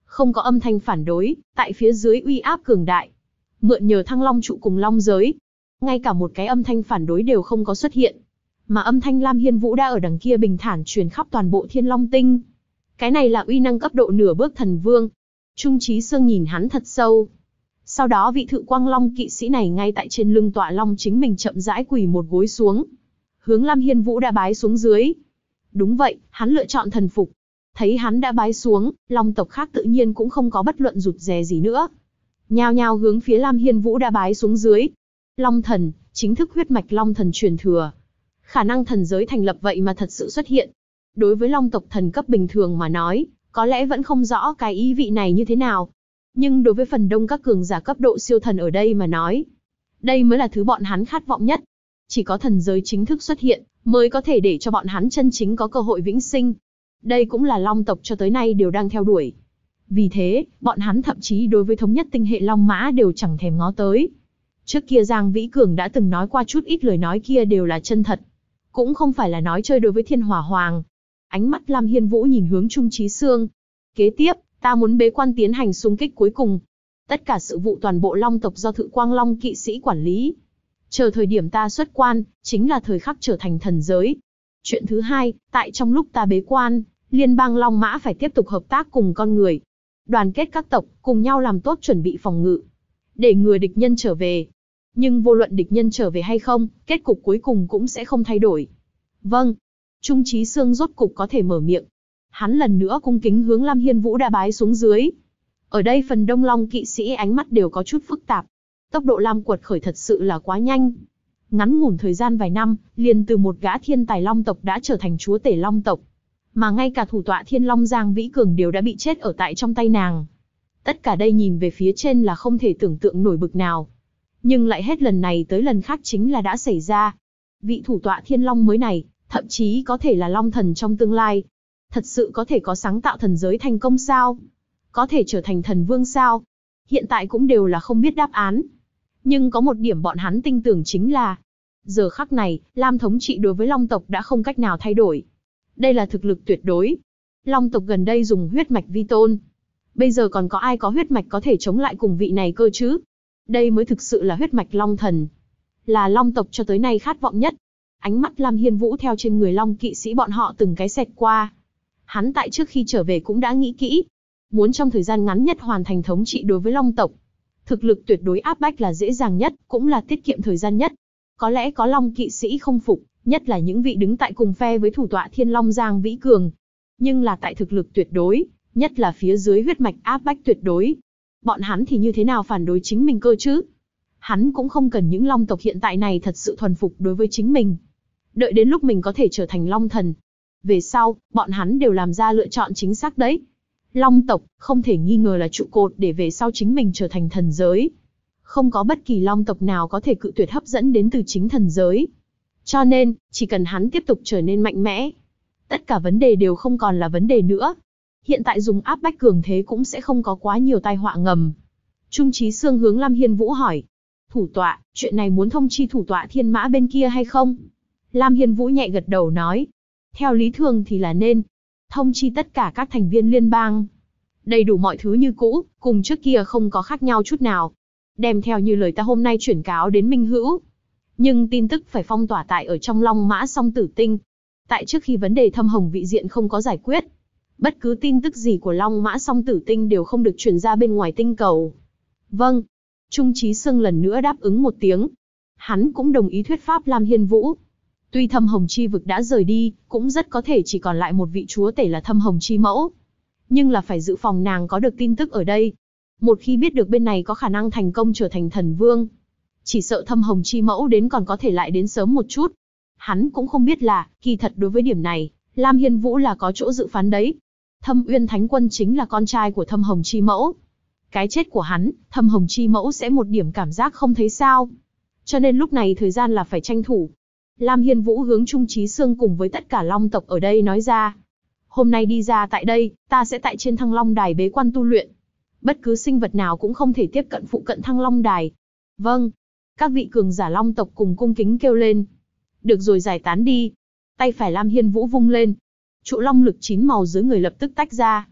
Không có âm thanh phản đối, tại phía dưới uy áp cường đại. Mượn nhờ Thăng Long trụ cùng long giới, ngay cả một cái âm thanh phản đối đều không có xuất hiện. Mà âm thanh Lam Hiên Vũ đã ở đằng kia bình thản truyền khắp toàn bộ Thiên Long Tinh. Cái này là uy năng cấp độ nửa bước thần vương. Trung Chí Sương nhìn hắn thật sâu. Sau đó vị Thự Quang Long kỵ sĩ này ngay tại trên lưng tọa long chính mình chậm rãi quỳ một gối xuống. Hướng Lam Hiên Vũ đã bái xuống dưới. Đúng vậy, hắn lựa chọn thần phục. Thấy hắn đã bái xuống, long tộc khác tự nhiên cũng không có bất luận rụt rè gì nữa. Nhao nhao hướng phía Lam Hiên Vũ đã bái xuống dưới. Long thần, chính thức huyết mạch long thần truyền thừa. Khả năng thần giới thành lập vậy mà thật sự xuất hiện. Đối với long tộc thần cấp bình thường mà nói, có lẽ vẫn không rõ cái ý vị này như thế nào. Nhưng đối với phần đông các cường giả cấp độ siêu thần ở đây mà nói, đây mới là thứ bọn hắn khát vọng nhất. Chỉ có thần giới chính thức xuất hiện, mới có thể để cho bọn hắn chân chính có cơ hội vĩnh sinh. Đây cũng là long tộc cho tới nay đều đang theo đuổi. Vì thế, bọn hắn thậm chí đối với thống nhất tinh hệ Long Mã đều chẳng thèm ngó tới. Trước kia Giang Vĩ Cường đã từng nói qua chút ít lời nói kia đều là chân thật. Cũng không phải là nói chơi đối với Thiên Hỏa Hoàng. Ánh mắt Lam Hiên Vũ nhìn hướng Trung Chí Sương. Kế tiếp, ta muốn bế quan tiến hành xung kích cuối cùng. Tất cả sự vụ toàn bộ long tộc do Thự Quang Long kỵ sĩ quản lý. Chờ thời điểm ta xuất quan, chính là thời khắc trở thành thần giới. Chuyện thứ hai, tại trong lúc ta bế quan, liên bang Long Mã phải tiếp tục hợp tác cùng con người. Đoàn kết các tộc, cùng nhau làm tốt chuẩn bị phòng ngự. Để ngừa địch nhân trở về. Nhưng vô luận địch nhân trở về hay không, kết cục cuối cùng cũng sẽ không thay đổi. Vâng. Trung Chí Sương rốt cục có thể mở miệng. Hắn lần nữa cung kính hướng Lam Hiên Vũ đa bái xuống dưới. Ở đây phần đông long kỵ sĩ ánh mắt đều có chút phức tạp. Tốc độ Lam quật khởi thật sự là quá nhanh. Ngắn ngủn thời gian vài năm, liền từ một gã thiên tài long tộc đã trở thành chúa tể long tộc. Mà ngay cả thủ tọa Thiên Long Giang Vĩ Cường đều đã bị chết ở tại trong tay nàng. Tất cả đây nhìn về phía trên là không thể tưởng tượng nổi bực nào. Nhưng lại hết lần này tới lần khác chính là đã xảy ra. Vị thủ tọa Thiên Long mới này, thậm chí có thể là long thần trong tương lai. Thật sự có thể có sáng tạo thần giới thành công sao? Có thể trở thành thần vương sao? Hiện tại cũng đều là không biết đáp án. Nhưng có một điểm bọn hắn tin tưởng chính là, giờ khắc này, Lam thống trị đối với long tộc đã không cách nào thay đổi. Đây là thực lực tuyệt đối. Long tộc gần đây dùng huyết mạch vi tôn. Bây giờ còn có ai có huyết mạch có thể chống lại cùng vị này cơ chứ? Đây mới thực sự là huyết mạch long thần. Là long tộc cho tới nay khát vọng nhất. Ánh mắt Lam Hiên Vũ theo trên người long kỵ sĩ bọn họ từng cái xẹt qua. Hắn tại trước khi trở về cũng đã nghĩ kỹ. Muốn trong thời gian ngắn nhất hoàn thành thống trị đối với long tộc. Thực lực tuyệt đối áp bách là dễ dàng nhất, cũng là tiết kiệm thời gian nhất. Có lẽ có long kỵ sĩ không phục, nhất là những vị đứng tại cùng phe với thủ tọa Thiên Long Giang Vĩ Cường. Nhưng là tại thực lực tuyệt đối, nhất là phía dưới huyết mạch áp bách tuyệt đối. Bọn hắn thì như thế nào phản đối chính mình cơ chứ? Hắn cũng không cần những long tộc hiện tại này thật sự thuần phục đối với chính mình. Đợi đến lúc mình có thể trở thành long thần. Về sau, bọn hắn đều làm ra lựa chọn chính xác đấy. Long tộc, không thể nghi ngờ là trụ cột để về sau chính mình trở thành thần giới. Không có bất kỳ long tộc nào có thể cự tuyệt hấp dẫn đến từ chính thần giới. Cho nên, chỉ cần hắn tiếp tục trở nên mạnh mẽ, tất cả vấn đề đều không còn là vấn đề nữa. Hiện tại dùng áp bách cường thế cũng sẽ không có quá nhiều tai họa ngầm. Trung Chí Sương hướng Lam Hiên Vũ hỏi. Thủ tọa, chuyện này muốn thông chi thủ tọa Thiên Mã bên kia hay không? Lam Hiên Vũ nhẹ gật đầu nói. Theo lý thường thì là nên thông chi tất cả các thành viên liên bang. Đầy đủ mọi thứ như cũ, cùng trước kia không có khác nhau chút nào. Đem theo như lời ta hôm nay chuyển cáo đến Minh Hữu. Nhưng tin tức phải phong tỏa tại ở trong Long Mã Song Tử Tinh. Tại trước khi vấn đề thâm hồng vị diện không có giải quyết, bất cứ tin tức gì của Long Mã Song Tử Tinh đều không được truyền ra bên ngoài tinh cầu. Vâng. Trung Chí Sương lần nữa đáp ứng một tiếng. Hắn cũng đồng ý thuyết pháp Lam Hiên Vũ. Tuy thâm hồng chi vực đã rời đi, cũng rất có thể chỉ còn lại một vị chúa tể là thâm hồng chi mẫu. Nhưng là phải dự phòng nàng có được tin tức ở đây. Một khi biết được bên này có khả năng thành công trở thành thần vương, chỉ sợ thâm hồng chi mẫu đến còn có thể lại đến sớm một chút. Hắn cũng không biết là, kỳ thật đối với điểm này, Lam Hiên Vũ là có chỗ dự phán đấy. Thâm Uyên Thánh Quân chính là con trai của thâm hồng chi mẫu. Cái chết của hắn, thâm hồng chi mẫu sẽ một điểm cảm giác không thấy sao. Cho nên lúc này thời gian là phải tranh thủ. Lam Hiên Vũ hướng Trung Chí Sương cùng với tất cả long tộc ở đây nói ra. Hôm nay đi ra tại đây, ta sẽ tại trên Thăng Long Đài bế quan tu luyện. Bất cứ sinh vật nào cũng không thể tiếp cận phụ cận Thăng Long Đài. Vâng. Các vị cường giả long tộc cùng cung kính kêu lên. Được rồi, giải tán đi. Tay phải Lam Hiên Vũ vung lên. Trụ long lực 9 màu dưới người lập tức tách ra.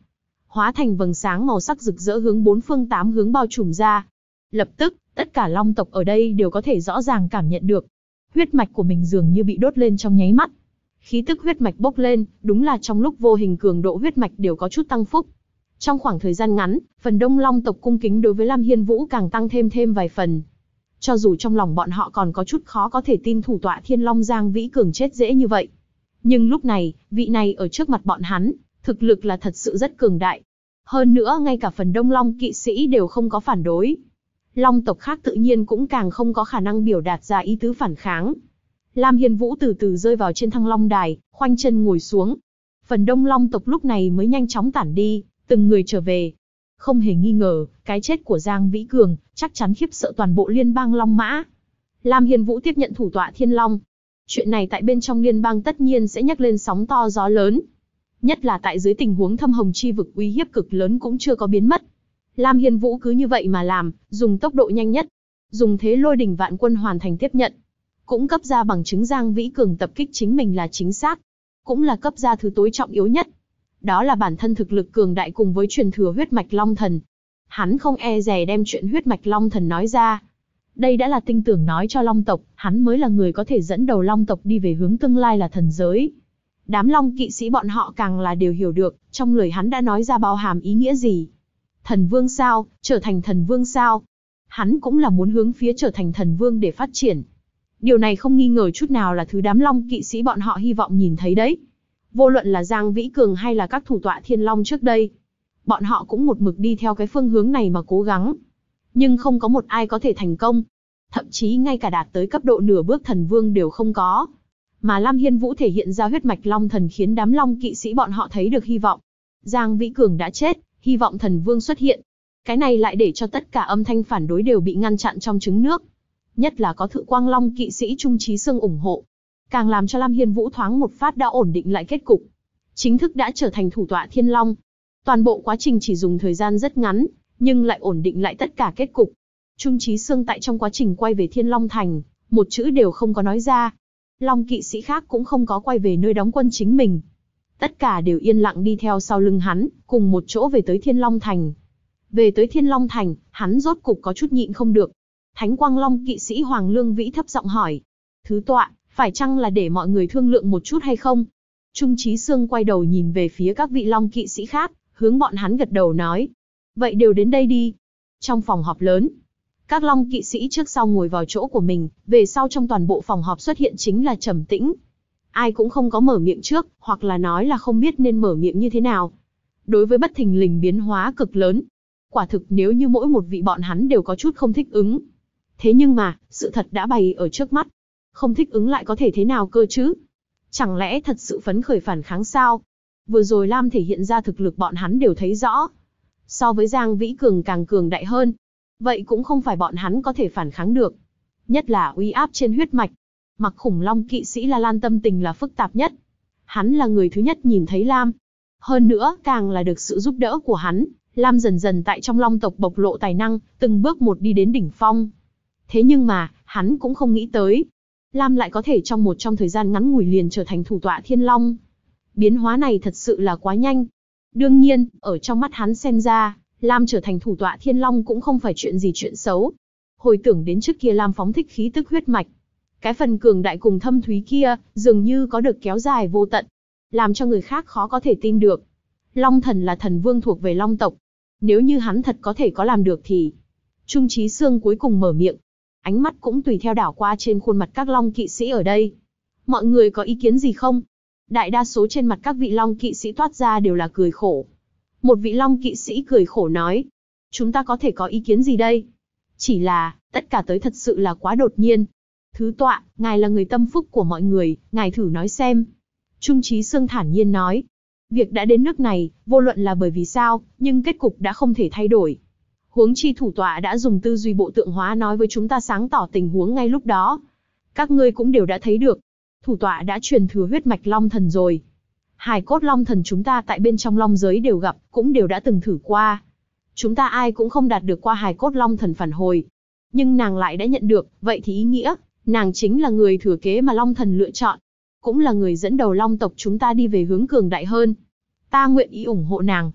hóa thành vầng sáng màu sắc rực rỡ hướng bốn phương tám hướng bao trùm ra. Lập tức, tất cả long tộc ở đây đều có thể rõ ràng cảm nhận được. Huyết mạch của mình dường như bị đốt lên trong nháy mắt. Khí tức huyết mạch bốc lên, đúng là trong lúc vô hình cường độ huyết mạch đều có chút tăng phúc. Trong khoảng thời gian ngắn, phần đông long tộc cung kính đối với Lam Hiên Vũ càng tăng thêm vài phần. Cho dù trong lòng bọn họ còn có chút khó có thể tin thủ tọa Thiên Long Giang Vĩ Cường chết dễ như vậy. Nhưng lúc này, vị này ở trước mặt bọn hắn, thực lực là thật sự rất cường đại. Hơn nữa ngay cả phần đông long kỵ sĩ đều không có phản đối. Long tộc khác tự nhiên cũng càng không có khả năng biểu đạt ra ý tứ phản kháng. Lam Hiên Vũ từ từ rơi vào trên thăng long đài, khoanh chân ngồi xuống. Phần đông long tộc lúc này mới nhanh chóng tản đi, từng người trở về. Không hề nghi ngờ, cái chết của Giang Vĩ Cường chắc chắn khiếp sợ toàn bộ liên bang Long Mã. Lam Hiên Vũ tiếp nhận thủ tọa Thiên Long. Chuyện này tại bên trong liên bang tất nhiên sẽ nhấc lên sóng to gió lớn. Nhất là tại dưới tình huống thâm hồng chi vực uy hiếp cực lớn cũng chưa có biến mất. Lam Hiên Vũ cứ như vậy mà làm, dùng tốc độ nhanh nhất. Dùng thế lôi đỉnh vạn quân hoàn thành tiếp nhận. Cũng cấp ra bằng chứng Giang Vĩ Cường tập kích chính mình là chính xác. Cũng là cấp ra thứ tối trọng yếu nhất. Đó là bản thân thực lực cường đại cùng với truyền thừa huyết mạch Long Thần. Hắn không e dè đem chuyện huyết mạch Long Thần nói ra. Đây đã là tin tưởng nói cho Long tộc, hắn mới là người có thể dẫn đầu Long tộc đi về hướng tương lai là thần giới. Đám Long kỵ sĩ bọn họ càng là đều hiểu được, trong lời hắn đã nói ra bao hàm ý nghĩa gì. Thần vương sao, trở thành thần vương sao? Hắn cũng là muốn hướng phía trở thành thần vương để phát triển. Điều này không nghi ngờ chút nào là thứ đám Long kỵ sĩ bọn họ hy vọng nhìn thấy đấy. Vô luận là Giang Vĩ Cường hay là các thủ tọa Thiên Long trước đây, bọn họ cũng một mực đi theo cái phương hướng này mà cố gắng. Nhưng không có một ai có thể thành công. Thậm chí ngay cả đạt tới cấp độ nửa bước thần vương đều không có. Mà Lam Hiên Vũ thể hiện ra huyết mạch Long Thần khiến đám Long kỵ sĩ bọn họ thấy được hy vọng. Giang Vĩ Cường đã chết, hy vọng thần vương xuất hiện. Cái này lại để cho tất cả âm thanh phản đối đều bị ngăn chặn trong trứng nước. Nhất là có Thự Quang Long kỵ sĩ Trung Chí Sương ủng hộ. Càng làm cho Lam Hiên Vũ thoáng một phát đã ổn định lại kết cục. Chính thức đã trở thành thủ tọa Thiên Long. Toàn bộ quá trình chỉ dùng thời gian rất ngắn, nhưng lại ổn định lại tất cả kết cục. Trung Chí Sương tại trong quá trình quay về Thiên Long Thành, một chữ đều không có nói ra. Long kỵ sĩ khác cũng không có quay về nơi đóng quân chính mình. Tất cả đều yên lặng đi theo sau lưng hắn, cùng một chỗ về tới Thiên Long Thành. Về tới Thiên Long Thành, hắn rốt cục có chút nhịn không được. Thánh Quang Long kỵ sĩ Hoàng Lương Vĩ thấp giọng hỏi. Thứ tọa, phải chăng là để mọi người thương lượng một chút hay không? Trung Chí Sương quay đầu nhìn về phía các vị Long kỵ sĩ khác, hướng bọn hắn gật đầu nói. Vậy đều đến đây đi. Trong phòng họp lớn, các Long kỵ sĩ trước sau ngồi vào chỗ của mình, về sau trong toàn bộ phòng họp xuất hiện chính là trầm tĩnh. Ai cũng không có mở miệng trước, hoặc là nói là không biết nên mở miệng như thế nào. Đối với bất thình lình biến hóa cực lớn, quả thực nếu như mỗi một vị bọn hắn đều có chút không thích ứng. Thế nhưng mà, sự thật đã bày ở trước mắt. Không thích ứng lại có thể thế nào cơ chứ? Chẳng lẽ thật sự phấn khởi phản kháng sao? Vừa rồi Lam thể hiện ra thực lực bọn hắn đều thấy rõ. So với Giang Vĩ Cường càng cường đại hơn. Vậy cũng không phải bọn hắn có thể phản kháng được. Nhất là uy áp trên huyết mạch. Mặc Khủng Long kỵ sĩ La Lan tâm tình là phức tạp nhất. Hắn là người thứ nhất nhìn thấy Lam. Hơn nữa, càng là được sự giúp đỡ của hắn, Lam dần dần tại trong Long tộc bộc lộ tài năng, từng bước một đi đến đỉnh phong. Thế nhưng mà, hắn cũng không nghĩ tới. Lam lại có thể trong thời gian ngắn ngủi liền trở thành thủ tọa Thiên Long. Biến hóa này thật sự là quá nhanh. Đương nhiên, ở trong mắt hắn xem ra, Lam trở thành thủ tọa Thiên Long cũng không phải chuyện xấu. Hồi tưởng đến trước kia Lam phóng thích khí tức huyết mạch. Cái phần cường đại cùng thâm thúy kia, dường như có được kéo dài vô tận. Làm cho người khác khó có thể tin được. Long Thần là thần vương thuộc về Long tộc. Nếu như hắn thật có thể có làm được thì... Trung Chí Sương cuối cùng mở miệng. Ánh mắt cũng tùy theo đảo qua trên khuôn mặt các Long kỵ sĩ ở đây. Mọi người có ý kiến gì không? Đại đa số trên mặt các vị Long kỵ sĩ toát ra đều là cười khổ. Một vị Long kỵ sĩ cười khổ nói. Chúng ta có thể có ý kiến gì đây? Chỉ là, tất cả tới thật sự là quá đột nhiên. Thứ tọa, ngài là người tâm phúc của mọi người, ngài thử nói xem. Trung Chí Sương thản nhiên nói. Việc đã đến nước này, vô luận là bởi vì sao, nhưng kết cục đã không thể thay đổi. Huống chi thủ tọa đã dùng tư duy bộ tượng hóa nói với chúng ta sáng tỏ tình huống ngay lúc đó. Các ngươi cũng đều đã thấy được. Thủ tọa đã truyền thừa huyết mạch Long Thần rồi. Hài cốt Long Thần chúng ta tại bên trong Long giới đều gặp, cũng đều đã từng thử qua. Chúng ta ai cũng không đạt được qua hài cốt Long Thần phản hồi. Nhưng nàng lại đã nhận được, vậy thì ý nghĩa, nàng chính là người thừa kế mà Long Thần lựa chọn. Cũng là người dẫn đầu Long tộc chúng ta đi về hướng cường đại hơn. Ta nguyện ý ủng hộ nàng.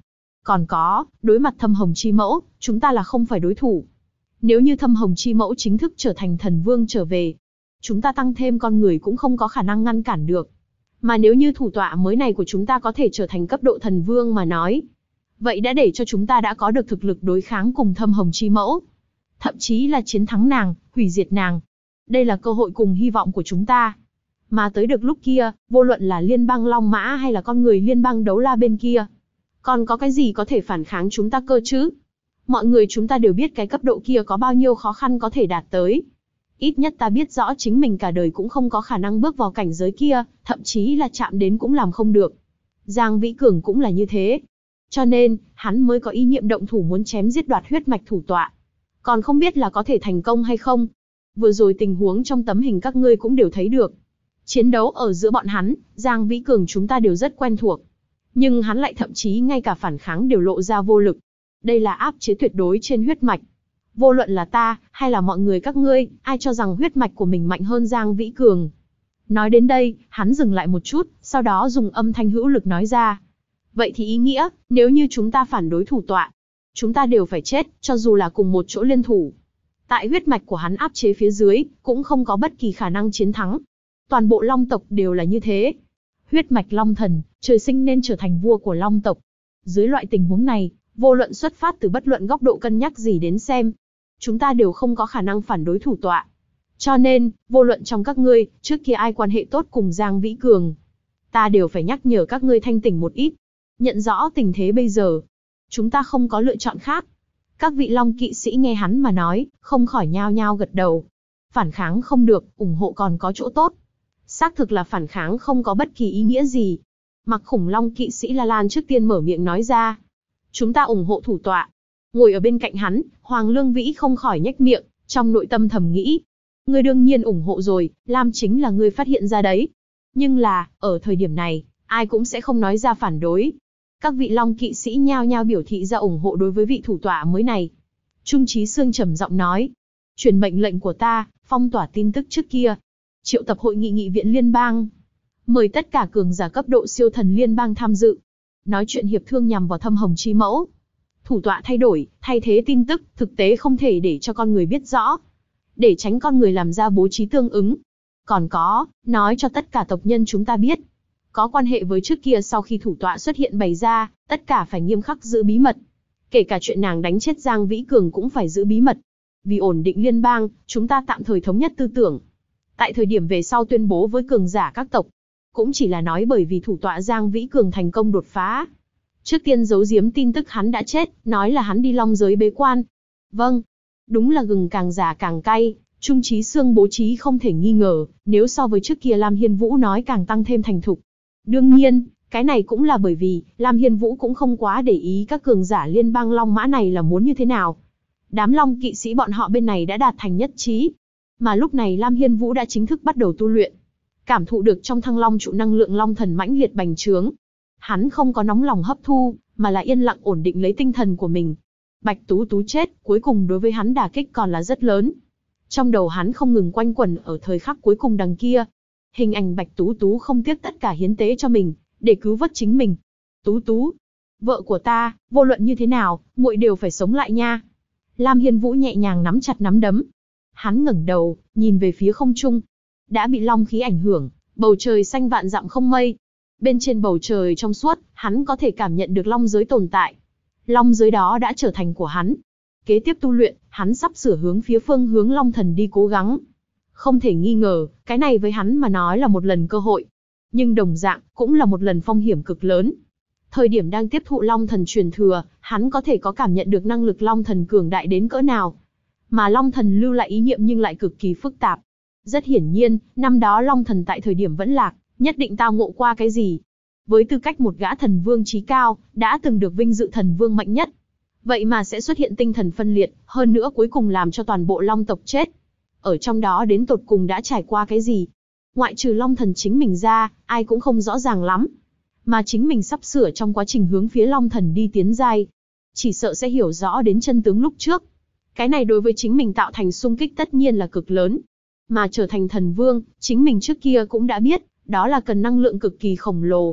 Còn có, đối mặt Thâm Hồng Chi Mẫu, chúng ta là không phải đối thủ. Nếu như Thâm Hồng Chi Mẫu chính thức trở thành thần vương trở về, chúng ta tăng thêm con người cũng không có khả năng ngăn cản được. Mà nếu như thủ tọa mới này của chúng ta có thể trở thành cấp độ thần vương mà nói, vậy đã để cho chúng ta đã có được thực lực đối kháng cùng Thâm Hồng Chi Mẫu. Thậm chí là chiến thắng nàng, hủy diệt nàng. Đây là cơ hội cùng hy vọng của chúng ta. Mà tới được lúc kia, vô luận là liên bang Long Mã hay là con người liên bang Đấu La bên kia, còn có cái gì có thể phản kháng chúng ta cơ chứ? Mọi người chúng ta đều biết cái cấp độ kia có bao nhiêu khó khăn có thể đạt tới. Ít nhất ta biết rõ chính mình cả đời cũng không có khả năng bước vào cảnh giới kia, thậm chí là chạm đến cũng làm không được. Giang Vĩ Cường cũng là như thế. Cho nên, hắn mới có ý niệm động thủ muốn chém giết đoạt huyết mạch thủ tọa. Còn không biết là có thể thành công hay không. Vừa rồi tình huống trong tấm hình các ngươi cũng đều thấy được. Chiến đấu ở giữa bọn hắn, Giang Vĩ Cường chúng ta đều rất quen thuộc. Nhưng hắn lại thậm chí ngay cả phản kháng đều lộ ra vô lực. Đây là áp chế tuyệt đối trên huyết mạch. Vô luận là ta, hay là mọi người các ngươi, ai cho rằng huyết mạch của mình mạnh hơn Giang Vĩ Cường. Nói đến đây, hắn dừng lại một chút, sau đó dùng âm thanh hữu lực nói ra. Vậy thì ý nghĩa, nếu như chúng ta phản đối thủ tọa, chúng ta đều phải chết, cho dù là cùng một chỗ liên thủ. Tại huyết mạch của hắn áp chế phía dưới, cũng không có bất kỳ khả năng chiến thắng. Toàn bộ Long tộc đều là như thế. Huyết mạch Long thần, trời sinh nên trở thành vua của Long tộc. Dưới loại tình huống này, vô luận xuất phát từ bất luận góc độ cân nhắc gì đến xem, chúng ta đều không có khả năng phản đối thủ tọa. Cho nên, vô luận trong các ngươi, trước kia ai quan hệ tốt cùng Giang Vĩ Cường, ta đều phải nhắc nhở các ngươi thanh tỉnh một ít. Nhận rõ tình thế bây giờ, chúng ta không có lựa chọn khác. Các vị Long kỵ sĩ nghe hắn mà nói, không khỏi nhao nhao gật đầu. Phản kháng không được, ủng hộ còn có chỗ tốt. Xác thực là phản kháng không có bất kỳ ý nghĩa gì. Mặc Khủng Long kỵ sĩ La Lan trước tiên mở miệng nói ra. Chúng ta ủng hộ thủ tọa. Ngồi ở bên cạnh hắn, Hoàng Lương Vĩ không khỏi nhếch miệng, trong nội tâm thầm nghĩ. Ngươi đương nhiên ủng hộ rồi, Lam chính là ngươi phát hiện ra đấy. Nhưng là, ở thời điểm này, ai cũng sẽ không nói ra phản đối. Các vị Long kỵ sĩ nhao nhao biểu thị ra ủng hộ đối với vị thủ tọa mới này. Trung Chí Sương trầm giọng nói. Truyền mệnh lệnh của ta, phong tỏa tin tức trước kia. Triệu tập hội nghị nghị viện liên bang. Mời tất cả cường giả cấp độ siêu thần liên bang tham dự. Nói chuyện hiệp thương nhằm vào Thâm Hồng Chi Mẫu. Thủ tọa thay đổi, thay thế tin tức, thực tế không thể để cho con người biết rõ. Để tránh con người làm ra bố trí tương ứng. Còn có, nói cho tất cả tộc nhân chúng ta biết. Có quan hệ với trước kia sau khi thủ tọa xuất hiện bày ra, tất cả phải nghiêm khắc giữ bí mật. Kể cả chuyện nàng đánh chết Giang Vĩ Cường cũng phải giữ bí mật. Vì ổn định liên bang, chúng ta tạm thời thống nhất tư tưởng. Tại thời điểm về sau tuyên bố với cường giả các tộc, cũng chỉ là nói bởi vì thủ tọa Giang Vĩ Cường thành công đột phá. Trước tiên giấu giếm tin tức hắn đã chết, nói là hắn đi long giới bế quan. Vâng, đúng là gừng càng già càng cay, Trung Chí Sương bố trí không thể nghi ngờ, nếu so với trước kia Lam Hiên Vũ nói càng tăng thêm thành thục. Đương nhiên, cái này cũng là bởi vì, Lam Hiên Vũ cũng không quá để ý các cường giả liên bang Long Mã này là muốn như thế nào. Đám Long kỵ sĩ bọn họ bên này đã đạt thành nhất trí. Mà lúc này Lam Hiên Vũ đã chính thức bắt đầu tu luyện. Cảm thụ được trong thăng long trụ năng lượng long thần mãnh liệt bành trướng. Hắn không có nóng lòng hấp thu, mà là yên lặng ổn định lấy tinh thần của mình. Bạch Tú Tú chết, cuối cùng đối với hắn đả kích còn là rất lớn. Trong đầu hắn không ngừng quanh quẩn ở thời khắc cuối cùng đằng kia. Hình ảnh Bạch Tú Tú không tiếc tất cả hiến tế cho mình, để cứu vớt chính mình. Tú Tú, vợ của ta, vô luận như thế nào, muội đều phải sống lại nha. Lam Hiên Vũ nhẹ nhàng nắm chặt nắm đấm. Hắn ngẩng đầu, nhìn về phía không trung. Đã bị long khí ảnh hưởng, bầu trời xanh vạn dặm không mây. Bên trên bầu trời trong suốt, hắn có thể cảm nhận được long giới tồn tại. Long giới đó đã trở thành của hắn. Kế tiếp tu luyện, hắn sắp sửa hướng phía phương hướng long thần đi cố gắng. Không thể nghi ngờ, cái này với hắn mà nói là một lần cơ hội. Nhưng đồng dạng, cũng là một lần phong hiểm cực lớn. Thời điểm đang tiếp thụ long thần truyền thừa, hắn có thể có cảm nhận được năng lực long thần cường đại đến cỡ nào. Mà long thần lưu lại ý niệm nhưng lại cực kỳ phức tạp. Rất hiển nhiên, năm đó long thần tại thời điểm vẫn lạc, nhất định tao ngộ qua cái gì. Với tư cách một gã thần vương chí cao, đã từng được vinh dự thần vương mạnh nhất. Vậy mà sẽ xuất hiện tinh thần phân liệt, hơn nữa cuối cùng làm cho toàn bộ long tộc chết. Ở trong đó đến tột cùng đã trải qua cái gì? Ngoại trừ long thần chính mình ra, ai cũng không rõ ràng lắm. Mà chính mình sắp sửa trong quá trình hướng phía long thần đi tiến giai. Chỉ sợ sẽ hiểu rõ đến chân tướng lúc trước. Cái này đối với chính mình tạo thành xung kích tất nhiên là cực lớn. Mà trở thành thần vương, chính mình trước kia cũng đã biết, đó là cần năng lượng cực kỳ khổng lồ.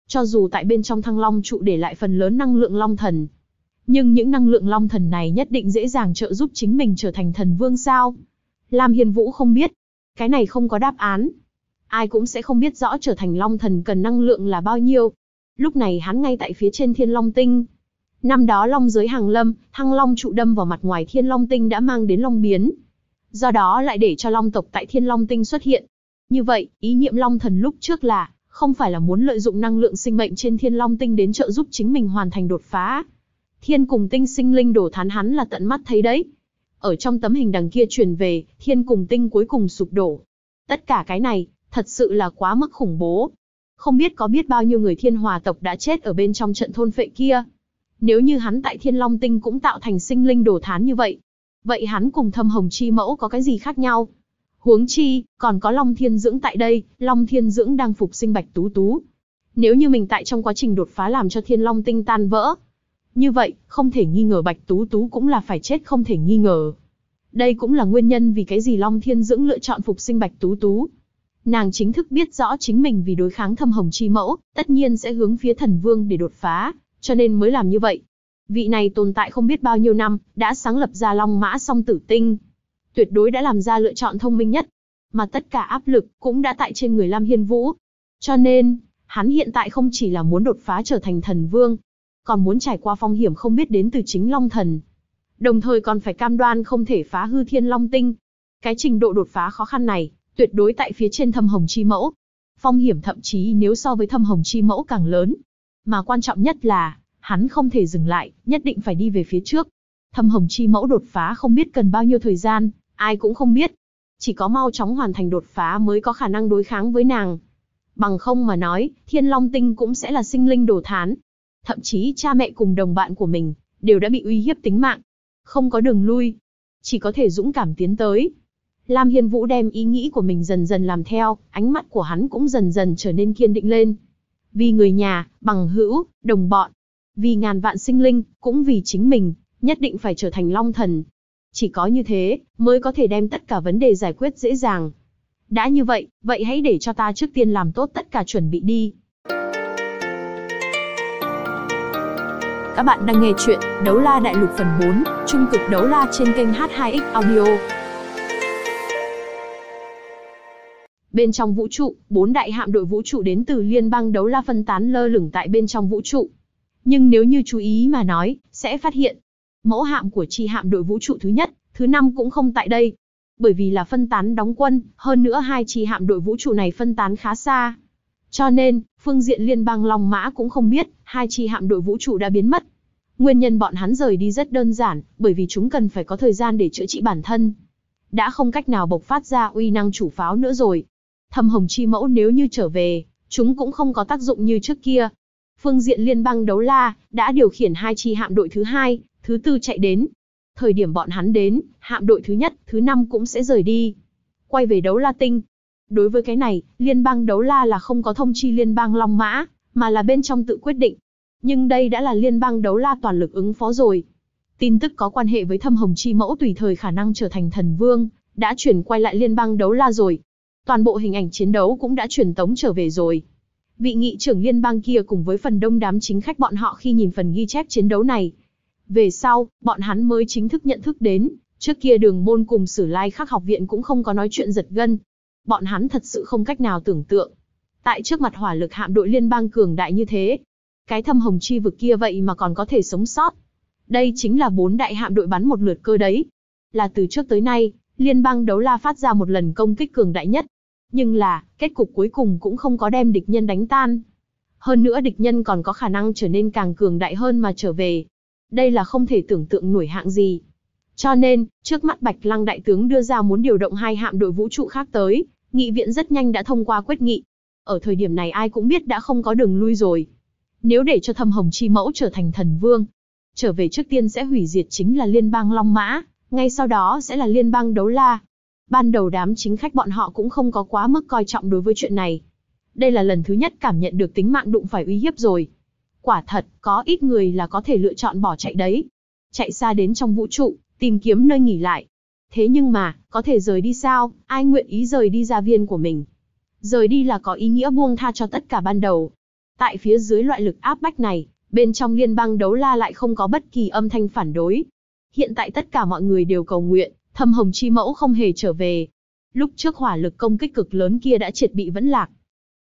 Cho dù tại bên trong Thăng Long trụ để lại phần lớn năng lượng long thần, nhưng những năng lượng long thần này nhất định dễ dàng trợ giúp chính mình trở thành thần vương sao? Lam Hiên Vũ không biết. Cái này không có đáp án. Ai cũng sẽ không biết rõ trở thành long thần cần năng lượng là bao nhiêu. Lúc này hắn ngay tại phía trên Thiên Long Tinh. Năm đó long giới hàng lâm, Thăng Long trụ đâm vào mặt ngoài Thiên Long Tinh đã mang đến long biến. Do đó lại để cho long tộc tại Thiên Long Tinh xuất hiện. Như vậy, ý niệm long thần lúc trước là, không phải là muốn lợi dụng năng lượng sinh mệnh trên Thiên Long Tinh đến trợ giúp chính mình hoàn thành đột phá. Thiên cùng tinh sinh linh đổ thán hắn là tận mắt thấy đấy. Ở trong tấm hình đằng kia truyền về, thiên cùng tinh cuối cùng sụp đổ. Tất cả cái này, thật sự là quá mức khủng bố. Không biết có biết bao nhiêu người Thiên Hòa tộc đã chết ở bên trong trận thôn phệ kia. Nếu như hắn tại Thiên Long Tinh cũng tạo thành sinh linh đổ thán như vậy, vậy hắn cùng Thâm Hồng Chi Mẫu có cái gì khác nhau? Huống chi, còn có Long Thiên Dưỡng tại đây, Long Thiên Dưỡng đang phục sinh Bạch Tú Tú. Nếu như mình tại trong quá trình đột phá làm cho Thiên Long Tinh tan vỡ, như vậy, không thể nghi ngờ Bạch Tú Tú cũng là phải chết không thể nghi ngờ. Đây cũng là nguyên nhân vì cái gì Long Thiên Dưỡng lựa chọn phục sinh Bạch Tú Tú. Nàng chính thức biết rõ chính mình vì đối kháng Thâm Hồng Chi Mẫu, tất nhiên sẽ hướng phía thần vương để đột phá, cho nên mới làm như vậy. Vị này tồn tại không biết bao nhiêu năm, đã sáng lập ra Long Mã Song Tử Tinh. Tuyệt đối đã làm ra lựa chọn thông minh nhất. Mà tất cả áp lực cũng đã tại trên người Lam Hiên Vũ. Cho nên, hắn hiện tại không chỉ là muốn đột phá trở thành thần vương, còn muốn trải qua phong hiểm không biết đến từ chính Long Thần. Đồng thời còn phải cam đoan không thể phá hư Thiên Long Tinh. Cái trình độ đột phá khó khăn này, tuyệt đối tại phía trên Thâm Hồng Chi Mẫu. Phong hiểm thậm chí nếu so với Thâm Hồng Chi Mẫu càng lớn. Mà quan trọng nhất là, hắn không thể dừng lại, nhất định phải đi về phía trước. Thâm Hồng Chi Mẫu đột phá không biết cần bao nhiêu thời gian, ai cũng không biết. Chỉ có mau chóng hoàn thành đột phá mới có khả năng đối kháng với nàng. Bằng không mà nói, Thiên Long Tinh cũng sẽ là sinh linh đổ thán. Thậm chí cha mẹ cùng đồng bạn của mình, đều đã bị uy hiếp tính mạng. Không có đường lui. Chỉ có thể dũng cảm tiến tới. Lam Hiên Vũ đem ý nghĩ của mình dần dần làm theo, ánh mắt của hắn cũng dần dần trở nên kiên định lên. Vì người nhà, bằng hữu, đồng bọn. Vì ngàn vạn sinh linh, cũng vì chính mình, nhất định phải trở thành Long Thần. Chỉ có như thế, mới có thể đem tất cả vấn đề giải quyết dễ dàng. Đã như vậy, vậy hãy để cho ta trước tiên làm tốt tất cả chuẩn bị đi. Các bạn đang nghe chuyện Đấu La Đại Lục phần 4, Trung Cực Đấu La trên kênh H2X Audio. Bên trong vũ trụ, 4 đại hạm đội vũ trụ đến từ liên bang Đấu La phân tán lơ lửng tại bên trong vũ trụ. Nhưng nếu như chú ý mà nói, sẽ phát hiện, mẫu hạm của chi hạm đội vũ trụ thứ nhất, thứ 5 cũng không tại đây. Bởi vì là phân tán đóng quân, hơn nữa hai chi hạm đội vũ trụ này phân tán khá xa. Cho nên, phương diện liên bang Long Mã cũng không biết, hai chi hạm đội vũ trụ đã biến mất. Nguyên nhân bọn hắn rời đi rất đơn giản, bởi vì chúng cần phải có thời gian để chữa trị bản thân. Đã không cách nào bộc phát ra uy năng chủ pháo nữa rồi. Thâm Hồng Chi Mẫu nếu như trở về, chúng cũng không có tác dụng như trước kia. Phương diện liên bang Đấu La, đã điều khiển hai chi hạm đội thứ 2, thứ 4 chạy đến. Thời điểm bọn hắn đến, hạm đội thứ nhất, thứ 5 cũng sẽ rời đi. Quay về Đấu La Tinh. Đối với cái này, liên bang Đấu La là không có thông chi liên bang Long Mã, mà là bên trong tự quyết định. Nhưng đây đã là liên bang Đấu La toàn lực ứng phó rồi. Tin tức có quan hệ với Thâm Hồng Chi Mẫu tùy thời khả năng trở thành thần vương, đã chuyển quay lại liên bang Đấu La rồi. Toàn bộ hình ảnh chiến đấu cũng đã truyền tống trở về rồi. Vị nghị trưởng liên bang kia cùng với phần đông đám chính khách bọn họ khi nhìn phần ghi chép chiến đấu này. Về sau, bọn hắn mới chính thức nhận thức đến, trước kia Đường Môn cùng Sử Lai Khắc học viện cũng không có nói chuyện giật gân. Bọn hắn thật sự không cách nào tưởng tượng. Tại trước mặt hỏa lực hạm đội liên bang cường đại như thế, cái Thâm Hồng Chi vực kia vậy mà còn có thể sống sót. Đây chính là 4 đại hạm đội bắn một lượt cơ đấy. Là từ trước tới nay, liên bang Đấu La phát ra một lần công kích cường đại nhất. Nhưng là, kết cục cuối cùng cũng không có đem địch nhân đánh tan. Hơn nữa địch nhân còn có khả năng trở nên càng cường đại hơn mà trở về. Đây là không thể tưởng tượng nổi hạng gì. Cho nên, trước mắt Bạch Lăng đại tướng đưa ra muốn điều động 2 hạm đội vũ trụ khác tới, nghị viện rất nhanh đã thông qua quyết nghị. Ở thời điểm này ai cũng biết đã không có đường lui rồi. Nếu để cho Thâm Hồng Chi Mẫu trở thành thần vương, trở về trước tiên sẽ hủy diệt chính là liên bang Long Mã, ngay sau đó sẽ là liên bang Đấu La. Ban đầu đám chính khách bọn họ cũng không có quá mức coi trọng đối với chuyện này. Đây là lần thứ nhất cảm nhận được tính mạng đụng phải uy hiếp rồi. Quả thật, có ít người là có thể lựa chọn bỏ chạy đấy. Chạy xa đến trong vũ trụ, tìm kiếm nơi nghỉ lại. Thế nhưng mà, có thể rời đi sao? Ai nguyện ý rời đi gia viên của mình? Rời đi là có ý nghĩa buông tha cho tất cả ban đầu. Tại phía dưới loại lực áp bách này, bên trong liên bang đấu la lại không có bất kỳ âm thanh phản đối. Hiện tại tất cả mọi người đều cầu nguyện, Thâm Hồng Chi Mẫu không hề trở về. Lúc trước hỏa lực công kích cực lớn kia đã triệt bị vẫn lạc.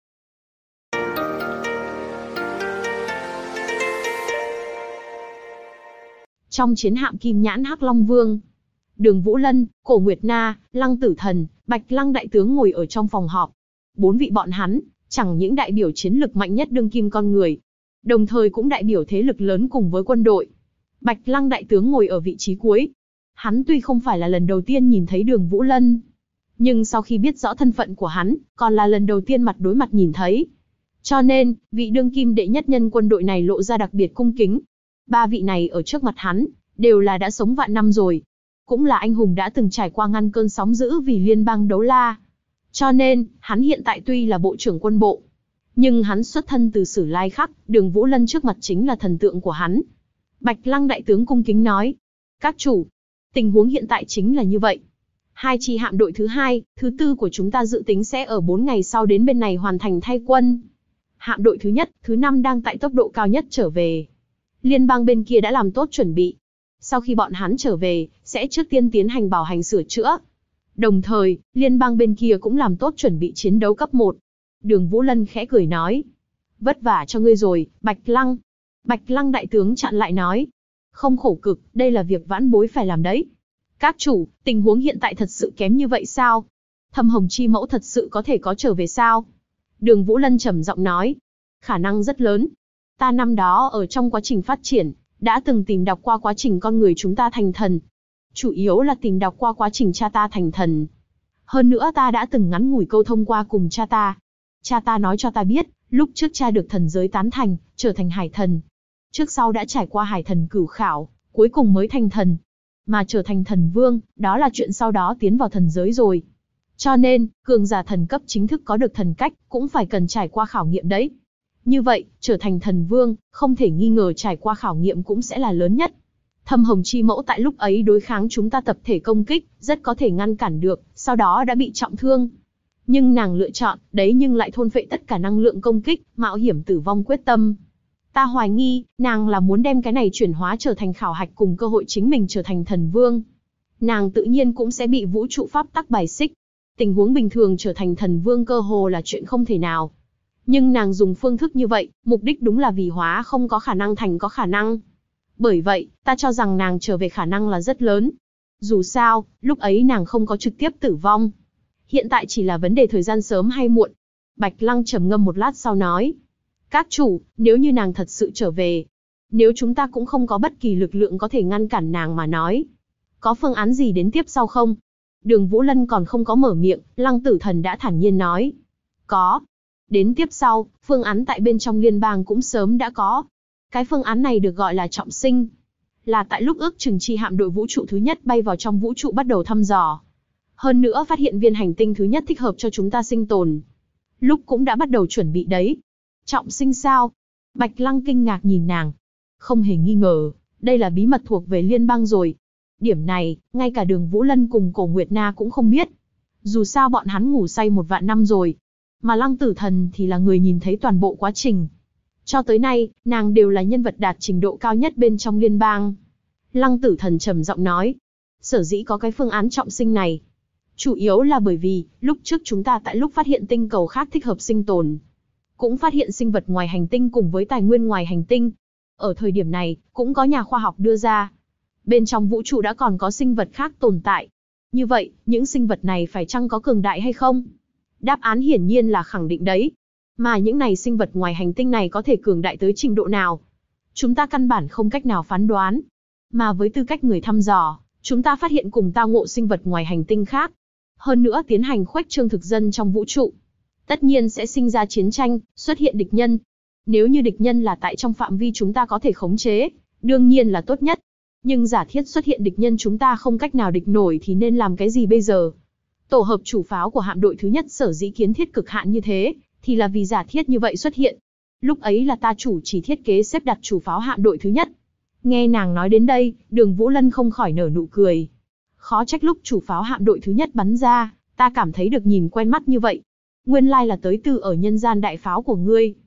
Trong chiến hạm Kim Nhãn Hắc Long Vương, Đường Vũ Lân, Cổ Nguyệt Na, Lăng Tử Thần, Bạch Lăng đại tướng ngồi ở trong phòng họp. 4 vị bọn hắn, chẳng những đại biểu chiến lực mạnh nhất đương kim con người, đồng thời cũng đại biểu thế lực lớn cùng với quân đội. Bạch Lăng đại tướng ngồi ở vị trí cuối. Hắn tuy không phải là lần đầu tiên nhìn thấy Đường Vũ Lân, nhưng sau khi biết rõ thân phận của hắn, còn là lần đầu tiên mặt đối mặt nhìn thấy. Cho nên, vị đương kim đệ nhất nhân quân đội này lộ ra đặc biệt cung kính. 3 vị này ở trước mặt hắn, đều là đã sống vạn năm rồi. Cũng là anh hùng đã từng trải qua ngăn cơn sóng dữ vì liên bang đấu la. Cho nên, hắn hiện tại tuy là bộ trưởng quân bộ, nhưng hắn xuất thân từ Sử Lai Khắc, Đường Vũ Lân trước mặt chính là thần tượng của hắn. Bạch Lăng đại tướng cung kính nói: "Các chủ, tình huống hiện tại chính là như vậy. 2 chi hạm đội thứ 2, thứ 4 của chúng ta dự tính sẽ ở 4 ngày sau đến bên này hoàn thành thay quân. Hạm đội thứ nhất, thứ 5 đang tại tốc độ cao nhất trở về. Liên bang bên kia đã làm tốt chuẩn bị. Sau khi bọn hắn trở về, sẽ trước tiên tiến hành bảo hành sửa chữa. Đồng thời, liên bang bên kia cũng làm tốt chuẩn bị chiến đấu cấp 1. Đường Vũ Lân khẽ cười nói: "Vất vả cho ngươi rồi, Bạch Lăng." Bạch Lăng đại tướng chặn lại nói: "Không khổ cực, đây là việc vãn bối phải làm đấy. Các chủ, tình huống hiện tại thật sự kém như vậy sao? Thâm Hồng Chi Mẫu thật sự có thể có trở về sao?" Đường Vũ Lân trầm giọng nói: "Khả năng rất lớn. Ta năm đó ở trong quá trình phát triển, đã từng tìm đọc qua quá trình con người chúng ta thành thần. Chủ yếu là tìm đọc qua quá trình cha ta thành thần. Hơn nữa ta đã từng ngắn ngủi câu thông qua cùng cha ta. Cha ta nói cho ta biết, lúc trước cha được thần giới tán thành, trở thành hải thần. Trước sau đã trải qua hải thần cửu khảo, cuối cùng mới thành thần. Mà trở thành thần vương, đó là chuyện sau đó tiến vào thần giới rồi. Cho nên, cường giả thần cấp chính thức có được thần cách, cũng phải cần trải qua khảo nghiệm đấy. Như vậy, trở thành thần vương, không thể nghi ngờ trải qua khảo nghiệm cũng sẽ là lớn nhất. Thâm Hồng Chi Mẫu tại lúc ấy đối kháng chúng ta tập thể công kích, rất có thể ngăn cản được, sau đó đã bị trọng thương. Nhưng nàng lựa chọn, đấy nhưng lại thôn phệ tất cả năng lượng công kích, mạo hiểm tử vong quyết tâm. Ta hoài nghi, nàng là muốn đem cái này chuyển hóa trở thành khảo hạch cùng cơ hội chính mình trở thành thần vương. Nàng tự nhiên cũng sẽ bị vũ trụ pháp tắc bài xích. Tình huống bình thường trở thành thần vương cơ hồ là chuyện không thể nào. Nhưng nàng dùng phương thức như vậy, mục đích đúng là vì hóa không có khả năng thành có khả năng. Bởi vậy, ta cho rằng nàng trở về khả năng là rất lớn. Dù sao, lúc ấy nàng không có trực tiếp tử vong. Hiện tại chỉ là vấn đề thời gian sớm hay muộn." Bạch Lăng trầm ngâm một lát sau nói: "Các chủ, nếu như nàng thật sự trở về, nếu chúng ta cũng không có bất kỳ lực lượng có thể ngăn cản nàng mà nói, có phương án gì đến tiếp sau không?" Đường Vũ Lân còn không có mở miệng, Lăng Tử Thần đã thản nhiên nói: "Có. Đến tiếp sau, phương án tại bên trong liên bang cũng sớm đã có. Cái phương án này được gọi là trọng sinh. Là tại lúc ước chừng chi hạm đội vũ trụ thứ nhất bay vào trong vũ trụ bắt đầu thăm dò. Hơn nữa phát hiện viên hành tinh thứ nhất thích hợp cho chúng ta sinh tồn. Lúc cũng đã bắt đầu chuẩn bị đấy." "Trọng sinh sao?" Bạch Lăng kinh ngạc nhìn nàng. Không hề nghi ngờ, đây là bí mật thuộc về liên bang rồi. Điểm này, ngay cả Đường Vũ Lân cùng Cổ Nguyệt Na cũng không biết. Dù sao bọn hắn ngủ say 1 vạn năm rồi. Mà Lăng Tử Thần thì là người nhìn thấy toàn bộ quá trình. Cho tới nay, nàng đều là nhân vật đạt trình độ cao nhất bên trong liên bang. Lăng Tử Thần trầm giọng nói: "Sở dĩ có cái phương án trọng sinh này, chủ yếu là bởi vì, lúc trước chúng ta tại lúc phát hiện tinh cầu khác thích hợp sinh tồn, cũng phát hiện sinh vật ngoài hành tinh cùng với tài nguyên ngoài hành tinh. Ở thời điểm này, cũng có nhà khoa học đưa ra, bên trong vũ trụ đã còn có sinh vật khác tồn tại. Như vậy, những sinh vật này phải chăng có cường đại hay không? Đáp án hiển nhiên là khẳng định đấy. Mà những này sinh vật ngoài hành tinh này có thể cường đại tới trình độ nào? Chúng ta căn bản không cách nào phán đoán. Mà với tư cách người thăm dò, chúng ta phát hiện cùng tao ngộ sinh vật ngoài hành tinh khác. Hơn nữa tiến hành khuếch trương thực dân trong vũ trụ. Tất nhiên sẽ sinh ra chiến tranh, xuất hiện địch nhân. Nếu như địch nhân là tại trong phạm vi chúng ta có thể khống chế, đương nhiên là tốt nhất. Nhưng giả thiết xuất hiện địch nhân chúng ta không cách nào địch nổi thì nên làm cái gì bây giờ? Tổ hợp chủ pháo của hạm đội thứ nhất sở dĩ kiến thiết cực hạn như thế, thì là vì giả thiết như vậy xuất hiện. Lúc ấy là ta chủ chỉ thiết kế xếp đặt chủ pháo hạm đội thứ nhất." Nghe nàng nói đến đây, Đường Vũ Lân không khỏi nở nụ cười. Khó trách lúc chủ pháo hạm đội thứ nhất bắn ra, ta cảm thấy được nhìn quen mắt như vậy. Nguyên lai là tới từ ở nhân gian đại pháo của ngươi.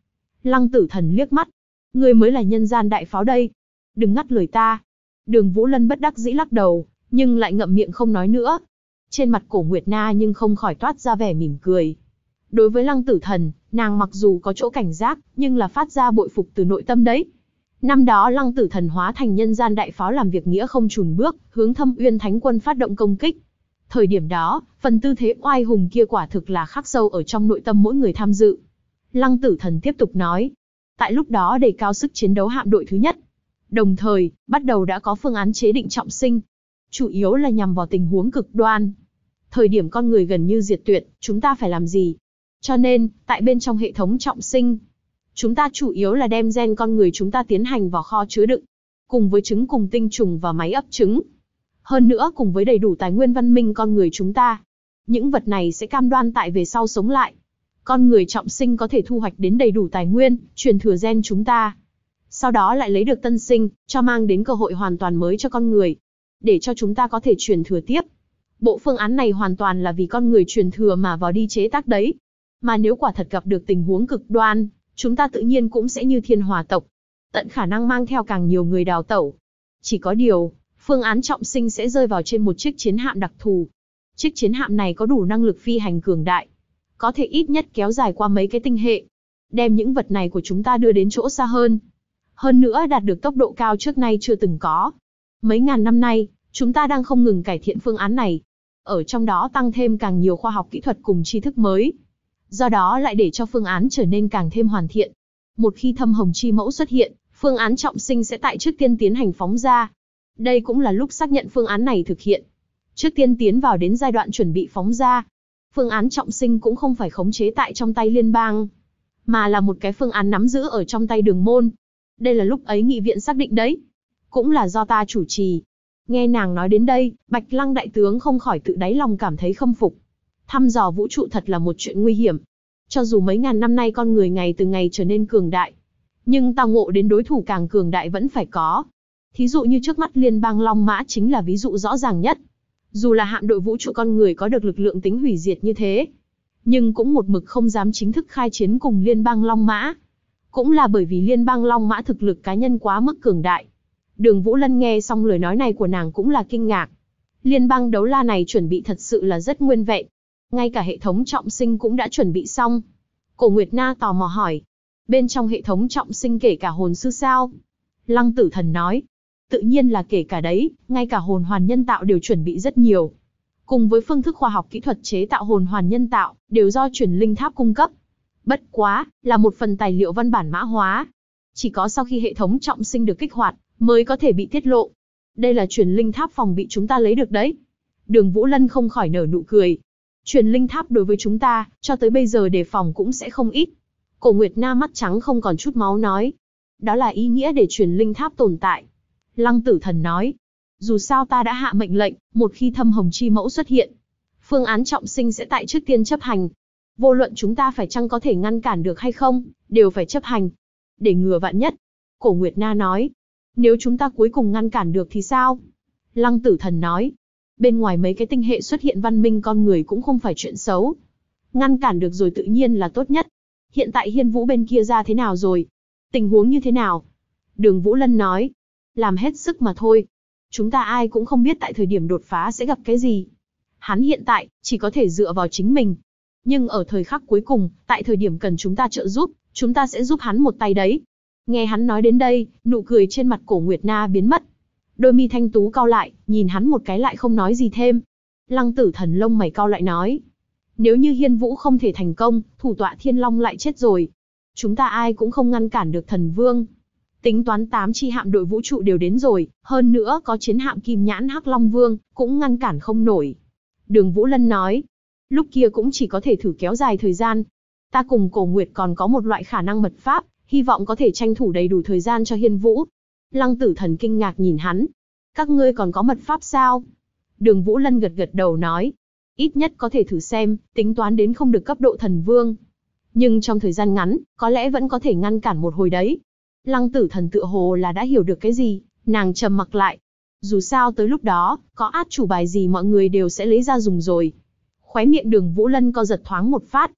Lăng Tử Thần liếc mắt. Ngươi mới là nhân gian đại pháo đây. Đừng ngắt lời ta. Đường Vũ Lân bất đắc dĩ lắc đầu, nhưng lại ngậm miệng không nói nữa. Trên mặt Cổ Nguyệt Na nhưng không khỏi toát ra vẻ mỉm cười. Đối với Lăng Tử Thần, nàng mặc dù có chỗ cảnh giác, nhưng là phát ra bội phục từ nội tâm đấy. Năm đó Lăng Tử Thần hóa thành nhân gian đại pháo làm việc nghĩa không chùn bước, hướng Thâm Uyên Thánh Quân phát động công kích. Thời điểm đó, phần tư thế oai hùng kia quả thực là khắc sâu ở trong nội tâm mỗi người tham dự. Lăng Tử Thần tiếp tục nói. Tại lúc đó đề cao sức chiến đấu hạm đội thứ nhất. Đồng thời, bắt đầu đã có phương án chế định trọng sinh. Chủ yếu là nhằm vào tình huống cực đoan. Thời điểm con người gần như diệt tuyệt, chúng ta phải làm gì? Cho nên, tại bên trong hệ thống trọng sinh, chúng ta chủ yếu là đem gen con người chúng ta tiến hành vào kho chứa đựng, cùng với trứng cùng tinh trùng và máy ấp trứng. Hơn nữa cùng với đầy đủ tài nguyên văn minh con người chúng ta. Những vật này sẽ cam đoan tại về sau sống lại. Con người trọng sinh có thể thu hoạch đến đầy đủ tài nguyên, truyền thừa gen chúng ta. Sau đó lại lấy được tân sinh, cho mang đến cơ hội hoàn toàn mới cho con người. Để cho chúng ta có thể truyền thừa tiếp. Bộ phương án này hoàn toàn là vì con người truyền thừa mà vào đi chế tác đấy. Mà nếu quả thật gặp được tình huống cực đoan, chúng ta tự nhiên cũng sẽ như Thiên Hòa tộc. Tận khả năng mang theo càng nhiều người đào tẩu. Chỉ có điều, phương án trọng sinh sẽ rơi vào trên một chiếc chiến hạm đặc thù. Chiếc chiến hạm này có đủ năng lực phi hành cường đại. Có thể ít nhất kéo dài qua mấy cái tinh hệ. Đem những vật này của chúng ta đưa đến chỗ xa hơn. Hơn nữa đạt được tốc độ cao trước nay chưa từng có. Mấy ngàn năm nay, chúng ta đang không ngừng cải thiện phương án này. Ở trong đó tăng thêm càng nhiều khoa học kỹ thuật cùng tri thức mới. Do đó lại để cho phương án trở nên càng thêm hoàn thiện. Một khi Thâm Hồng Chi Mẫu xuất hiện, phương án trọng sinh sẽ tại trước tiên tiến hành phóng ra. Đây cũng là lúc xác nhận phương án này thực hiện. Trước tiên tiến vào đến giai đoạn chuẩn bị phóng ra. Phương án trọng sinh cũng không phải khống chế tại trong tay liên bang, mà là một cái phương án nắm giữ ở trong tay Đường Môn. Đây là lúc ấy nghị viện xác định đấy. Cũng là do ta chủ trì. Nghe nàng nói đến đây, Bạch Lăng đại tướng không khỏi tự đáy lòng cảm thấy khâm phục. Thăm dò vũ trụ thật là một chuyện nguy hiểm. Cho dù mấy ngàn năm nay con người ngày từ ngày trở nên cường đại, nhưng tao ngộ đến đối thủ càng cường đại vẫn phải có. Thí dụ như trước mắt liên bang Long Mã chính là ví dụ rõ ràng nhất. Dù là hạm đội vũ trụ con người có được lực lượng tính hủy diệt như thế, nhưng cũng một mực không dám chính thức khai chiến cùng liên bang Long Mã. Cũng là bởi vì liên bang Long Mã thực lực cá nhân quá mức cường đại. Đường Vũ Lân nghe xong lời nói này của nàng cũng là kinh ngạc. Liên bang đấu la này chuẩn bị thật sự là rất nguyên vẹn. Ngay cả hệ thống trọng sinh cũng đã chuẩn bị xong. Cổ Nguyệt Na tò mò hỏi. Bên trong hệ thống trọng sinh kể cả hồn sư sao? Lăng Tử Thần nói. Tự nhiên là kể cả đấy, ngay cả hồn hoàn nhân tạo đều chuẩn bị rất nhiều. Cùng với phương thức khoa học kỹ thuật chế tạo hồn hoàn nhân tạo, đều do truyền linh tháp cung cấp. Bất quá, là một phần tài liệu văn bản mã hóa. Chỉ có sau khi hệ thống trọng sinh được kích hoạt, mới có thể bị tiết lộ. Đây là truyền linh tháp phòng bị chúng ta lấy được đấy. Đường Vũ Lân không khỏi nở nụ cười. Truyền linh tháp đối với chúng ta, cho tới bây giờ đề phòng cũng sẽ không ít. Cổ Nguyệt Na mắt trắng không còn chút máu nói. Đó là ý nghĩa để truyền linh tháp tồn tại. Lăng Tử Thần nói. Dù sao ta đã hạ mệnh lệnh, một khi Thâm Hồng Chi Mẫu xuất hiện, phương án trọng sinh sẽ tại trước tiên chấp hành. Vô luận chúng ta phải chăng có thể ngăn cản được hay không, đều phải chấp hành. Để ngừa vạn nhất. Cổ Nguyệt Na nói. Nếu chúng ta cuối cùng ngăn cản được thì sao? Lăng Tử Thần nói. Bên ngoài mấy cái tinh hệ xuất hiện văn minh con người cũng không phải chuyện xấu. Ngăn cản được rồi tự nhiên là tốt nhất. Hiện tại Hiên Vũ bên kia ra thế nào rồi? Tình huống như thế nào? Đường Vũ Lân nói. Làm hết sức mà thôi. Chúng ta ai cũng không biết tại thời điểm đột phá sẽ gặp cái gì. Hắn hiện tại, chỉ có thể dựa vào chính mình. Nhưng ở thời khắc cuối cùng, tại thời điểm cần chúng ta trợ giúp, chúng ta sẽ giúp hắn một tay đấy. Nghe hắn nói đến đây, nụ cười trên mặt Cổ Nguyệt Na biến mất. Đôi mi thanh tú cau lại, nhìn hắn một cái lại không nói gì thêm. Lăng Tử Thần lông mày cau lại nói. Nếu như Hiên Vũ không thể thành công, thủ tọa Thiên Long lại chết rồi. Chúng ta ai cũng không ngăn cản được Thần Vương. Tính toán 8 chi hạm đội vũ trụ đều đến rồi, hơn nữa có chiến hạm Kim Nhãn Hắc Long Vương, cũng ngăn cản không nổi. Đường Vũ Lân nói. Lúc kia cũng chỉ có thể thử kéo dài thời gian. Ta cùng Cổ Nguyệt còn có một loại khả năng mật pháp, hy vọng có thể tranh thủ đầy đủ thời gian cho Hiên Vũ. Lăng Tử Thần kinh ngạc nhìn hắn. Các ngươi còn có mật pháp sao? Đường Vũ Lân gật gật đầu nói. Ít nhất có thể thử xem, tính toán đến không được cấp độ thần vương. Nhưng trong thời gian ngắn, có lẽ vẫn có thể ngăn cản một hồi đấy. Lăng Tử Thần tựa hồ là đã hiểu được cái gì, nàng trầm mặc lại. Dù sao tới lúc đó, có át chủ bài gì mọi người đều sẽ lấy ra dùng rồi. Khóe miệng Đường Vũ Lân co giật thoáng một phát.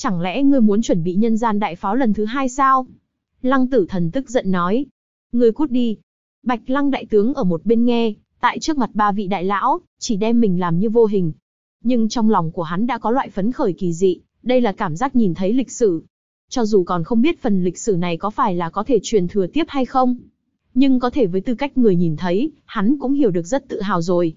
Chẳng lẽ ngươi muốn chuẩn bị nhân gian đại pháo lần thứ hai sao? Lăng Tử Thần tức giận nói. Ngươi cút đi. Bạch Lăng đại tướng ở một bên nghe, tại trước mặt ba vị đại lão, chỉ đem mình làm như vô hình. Nhưng trong lòng của hắn đã có loại phấn khởi kỳ dị, đây là cảm giác nhìn thấy lịch sử. Cho dù còn không biết phần lịch sử này có phải là có thể truyền thừa tiếp hay không, nhưng có thể với tư cách người nhìn thấy, hắn cũng hiểu được rất tự hào rồi.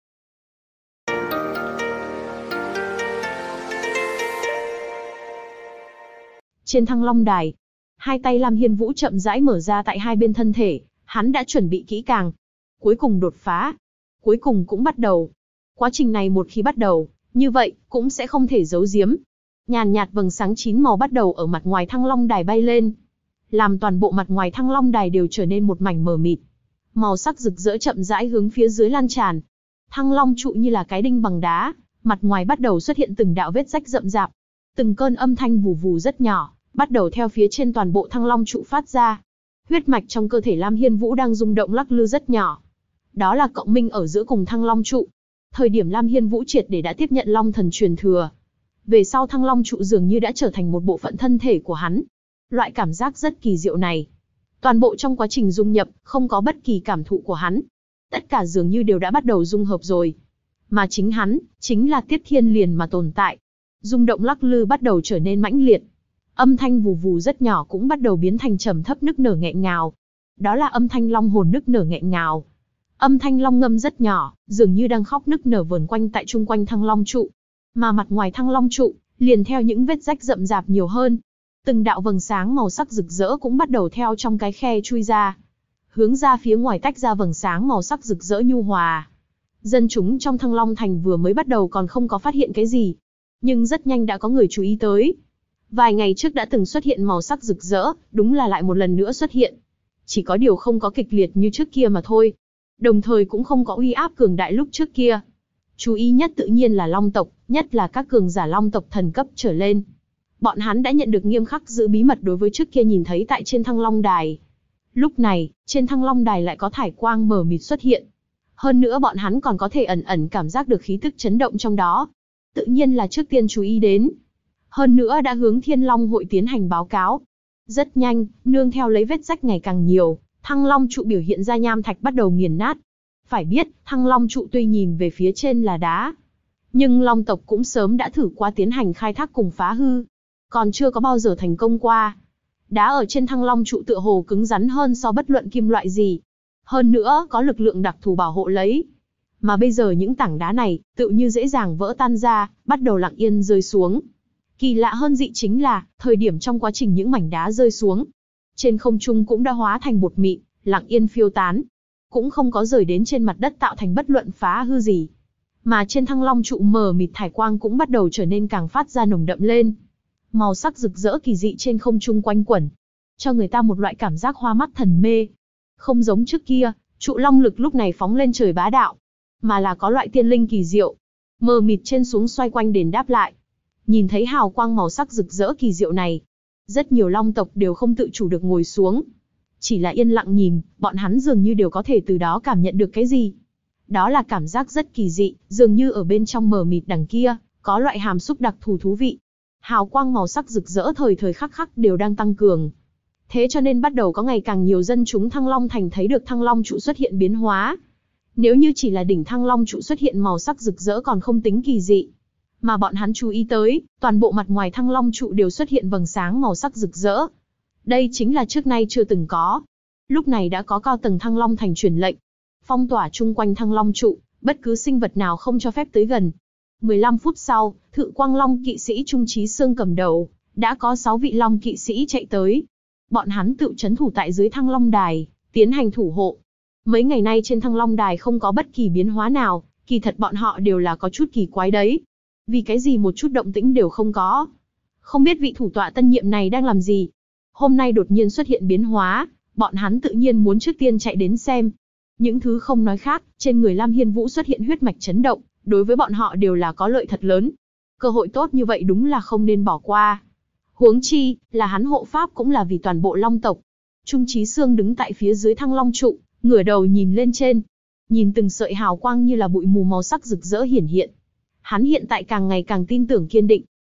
Trên Thăng Long Đài, hai tay Lam Hiên Vũ chậm rãi mở ra tại hai bên thân thể, hắn đã chuẩn bị kỹ càng. Cuối cùng đột phá, cuối cùng cũng bắt đầu. Quá trình này một khi bắt đầu, như vậy cũng sẽ không thể giấu giếm. Nhàn nhạt vầng sáng 9 màu bắt đầu ở mặt ngoài Thăng Long Đài bay lên, làm toàn bộ mặt ngoài Thăng Long Đài đều trở nên một mảnh mờ mịt. Màu sắc rực rỡ chậm rãi hướng phía dưới lan tràn. Thăng Long trụ như là cái đinh bằng đá, mặt ngoài bắt đầu xuất hiện từng đạo vết rách rậm rạp. Từng cơn âm thanh vù vù rất nhỏ, bắt đầu theo phía trên toàn bộ Thăng Long trụ phát ra. Huyết mạch trong cơ thể Lam Hiên Vũ đang rung động lắc lư rất nhỏ. Đó là cộng minh ở giữa cùng Thăng Long trụ. Thời điểm Lam Hiên Vũ triệt để đã tiếp nhận Long Thần truyền thừa. Về sau Thăng Long trụ dường như đã trở thành một bộ phận thân thể của hắn. Loại cảm giác rất kỳ diệu này. Toàn bộ trong quá trình dung nhập, không có bất kỳ cảm thụ của hắn. Tất cả dường như đều đã bắt đầu dung hợp rồi. Mà chính hắn, chính là Tiết Thiên liền mà tồn tại. Rung động lắc lư bắt đầu trở nên mãnh liệt. Âm thanh vù vù rất nhỏ cũng bắt đầu biến thành trầm thấp nức nở nghẹn ngào. Đó là âm thanh long hồn nức nở nghẹn ngào. Âm thanh long ngâm rất nhỏ, dường như đang khóc nức nở vờn quanh tại chung quanh Thăng Long trụ. Mà mặt ngoài Thăng Long trụ, liền theo những vết rách rậm rạp nhiều hơn. Từng đạo vầng sáng màu sắc rực rỡ cũng bắt đầu theo trong cái khe chui ra. Hướng ra phía ngoài tách ra vầng sáng màu sắc rực rỡ nhu hòa. Dân chúng trong Thăng Long Thành vừa mới bắt đầu còn không có phát hiện cái gì. Nhưng rất nhanh đã có người chú ý tới. Vài ngày trước đã từng xuất hiện màu sắc rực rỡ, đúng là lại một lần nữa xuất hiện. Chỉ có điều không có kịch liệt như trước kia mà thôi. Đồng thời cũng không có uy áp cường đại lúc trước kia. Chú ý nhất tự nhiên là Long tộc, nhất là các cường giả Long tộc thần cấp trở lên. Bọn hắn đã nhận được nghiêm khắc giữ bí mật đối với trước kia nhìn thấy tại trên Thăng Long Đài. Lúc này, trên Thăng Long Đài lại có thải quang mờ mịt xuất hiện. Hơn nữa bọn hắn còn có thể ẩn ẩn cảm giác được khí tức chấn động trong đó. Tự nhiên là trước tiên chú ý đến. Hơn nữa đã hướng Thiên Long hội tiến hành báo cáo. Rất nhanh, nương theo lấy vết rách ngày càng nhiều, Thăng Long trụ biểu hiện ra nham thạch bắt đầu nghiền nát. Phải biết, Thăng Long trụ tuy nhìn về phía trên là đá, nhưng Long tộc cũng sớm đã thử qua tiến hành khai thác cùng phá hư. Còn chưa có bao giờ thành công qua. Đá ở trên Thăng Long trụ tựa hồ cứng rắn hơn so bất luận kim loại gì. Hơn nữa, có lực lượng đặc thù bảo hộ lấy. Mà bây giờ những tảng đá này, tựu như dễ dàng vỡ tan ra, bắt đầu lặng yên rơi xuống. Kỳ lạ hơn dị chính là, thời điểm trong quá trình những mảnh đá rơi xuống, trên không trung cũng đã hóa thành bột mịn, lặng yên phiêu tán. Cũng không có rời đến trên mặt đất tạo thành bất luận phá hư gì. Mà trên Thăng Long trụ mờ mịt thải quang cũng bắt đầu trở nên càng phát ra nồng đậm lên. Màu sắc rực rỡ kỳ dị trên không trung quanh quẩn, cho người ta một loại cảm giác hoa mắt thần mê. Không giống trước kia, trụ long lực lúc này phóng lên trời bá đạo, mà là có loại tiên linh kỳ diệu. Mờ mịt trên xuống xoay quanh đền đáp lại. Nhìn thấy hào quang màu sắc rực rỡ kỳ diệu này, rất nhiều long tộc đều không tự chủ được ngồi xuống. Chỉ là yên lặng nhìn, bọn hắn dường như đều có thể từ đó cảm nhận được cái gì. Đó là cảm giác rất kỳ dị, dường như ở bên trong mờ mịt đằng kia, có loại hàm xúc đặc thù thú vị. Hào quang màu sắc rực rỡ thời thời khắc khắc đều đang tăng cường. Thế cho nên bắt đầu có ngày càng nhiều dân chúng Thăng Long Thành thấy được Thăng Long trụ xuất hiện biến hóa. Nếu như chỉ là đỉnh Thăng Long trụ xuất hiện màu sắc rực rỡ còn không tính kỳ dị. Mà bọn hắn chú ý tới, toàn bộ mặt ngoài Thăng Long trụ đều xuất hiện vầng sáng màu sắc rực rỡ. Đây chính là trước nay chưa từng có. Lúc này đã có cao tầng Thăng Long Thành truyền lệnh, phong tỏa chung quanh Thăng Long trụ, bất cứ sinh vật nào không cho phép tới gần. 15 phút sau, Thự Quang Long kỵ sĩ Trung Chí Sương cầm đầu, đã có 6 vị Long kỵ sĩ chạy tới. Bọn hắn tự trấn thủ tại dưới Thăng Long Đài, tiến hành thủ hộ. Mấy ngày nay trên Thăng Long Đài không có bất kỳ biến hóa nào, kỳ thật bọn họ đều là có chút kỳ quái đấy. Vì cái gì một chút động tĩnh đều không có? Không biết vị thủ tọa tân nhiệm này đang làm gì? Hôm nay đột nhiên xuất hiện biến hóa, bọn hắn tự nhiên muốn trước tiên chạy đến xem. Những thứ không nói khác, trên người Lam Hiên Vũ xuất hiện huyết mạch chấn động, đối với bọn họ đều là có lợi thật lớn. Cơ hội tốt như vậy đúng là không nên bỏ qua. Huống chi, là hắn hộ pháp cũng là vì toàn bộ Long tộc. Trung Chí Sương đứng tại phía dưới Thăng Long trụ, ngửa đầu nhìn lên trên. Nhìn từng sợi hào quang như là bụi mù màu sắc rực rỡ hiển hiện. Hắn hiện tại càng ngày càng tin tưởng kiên định.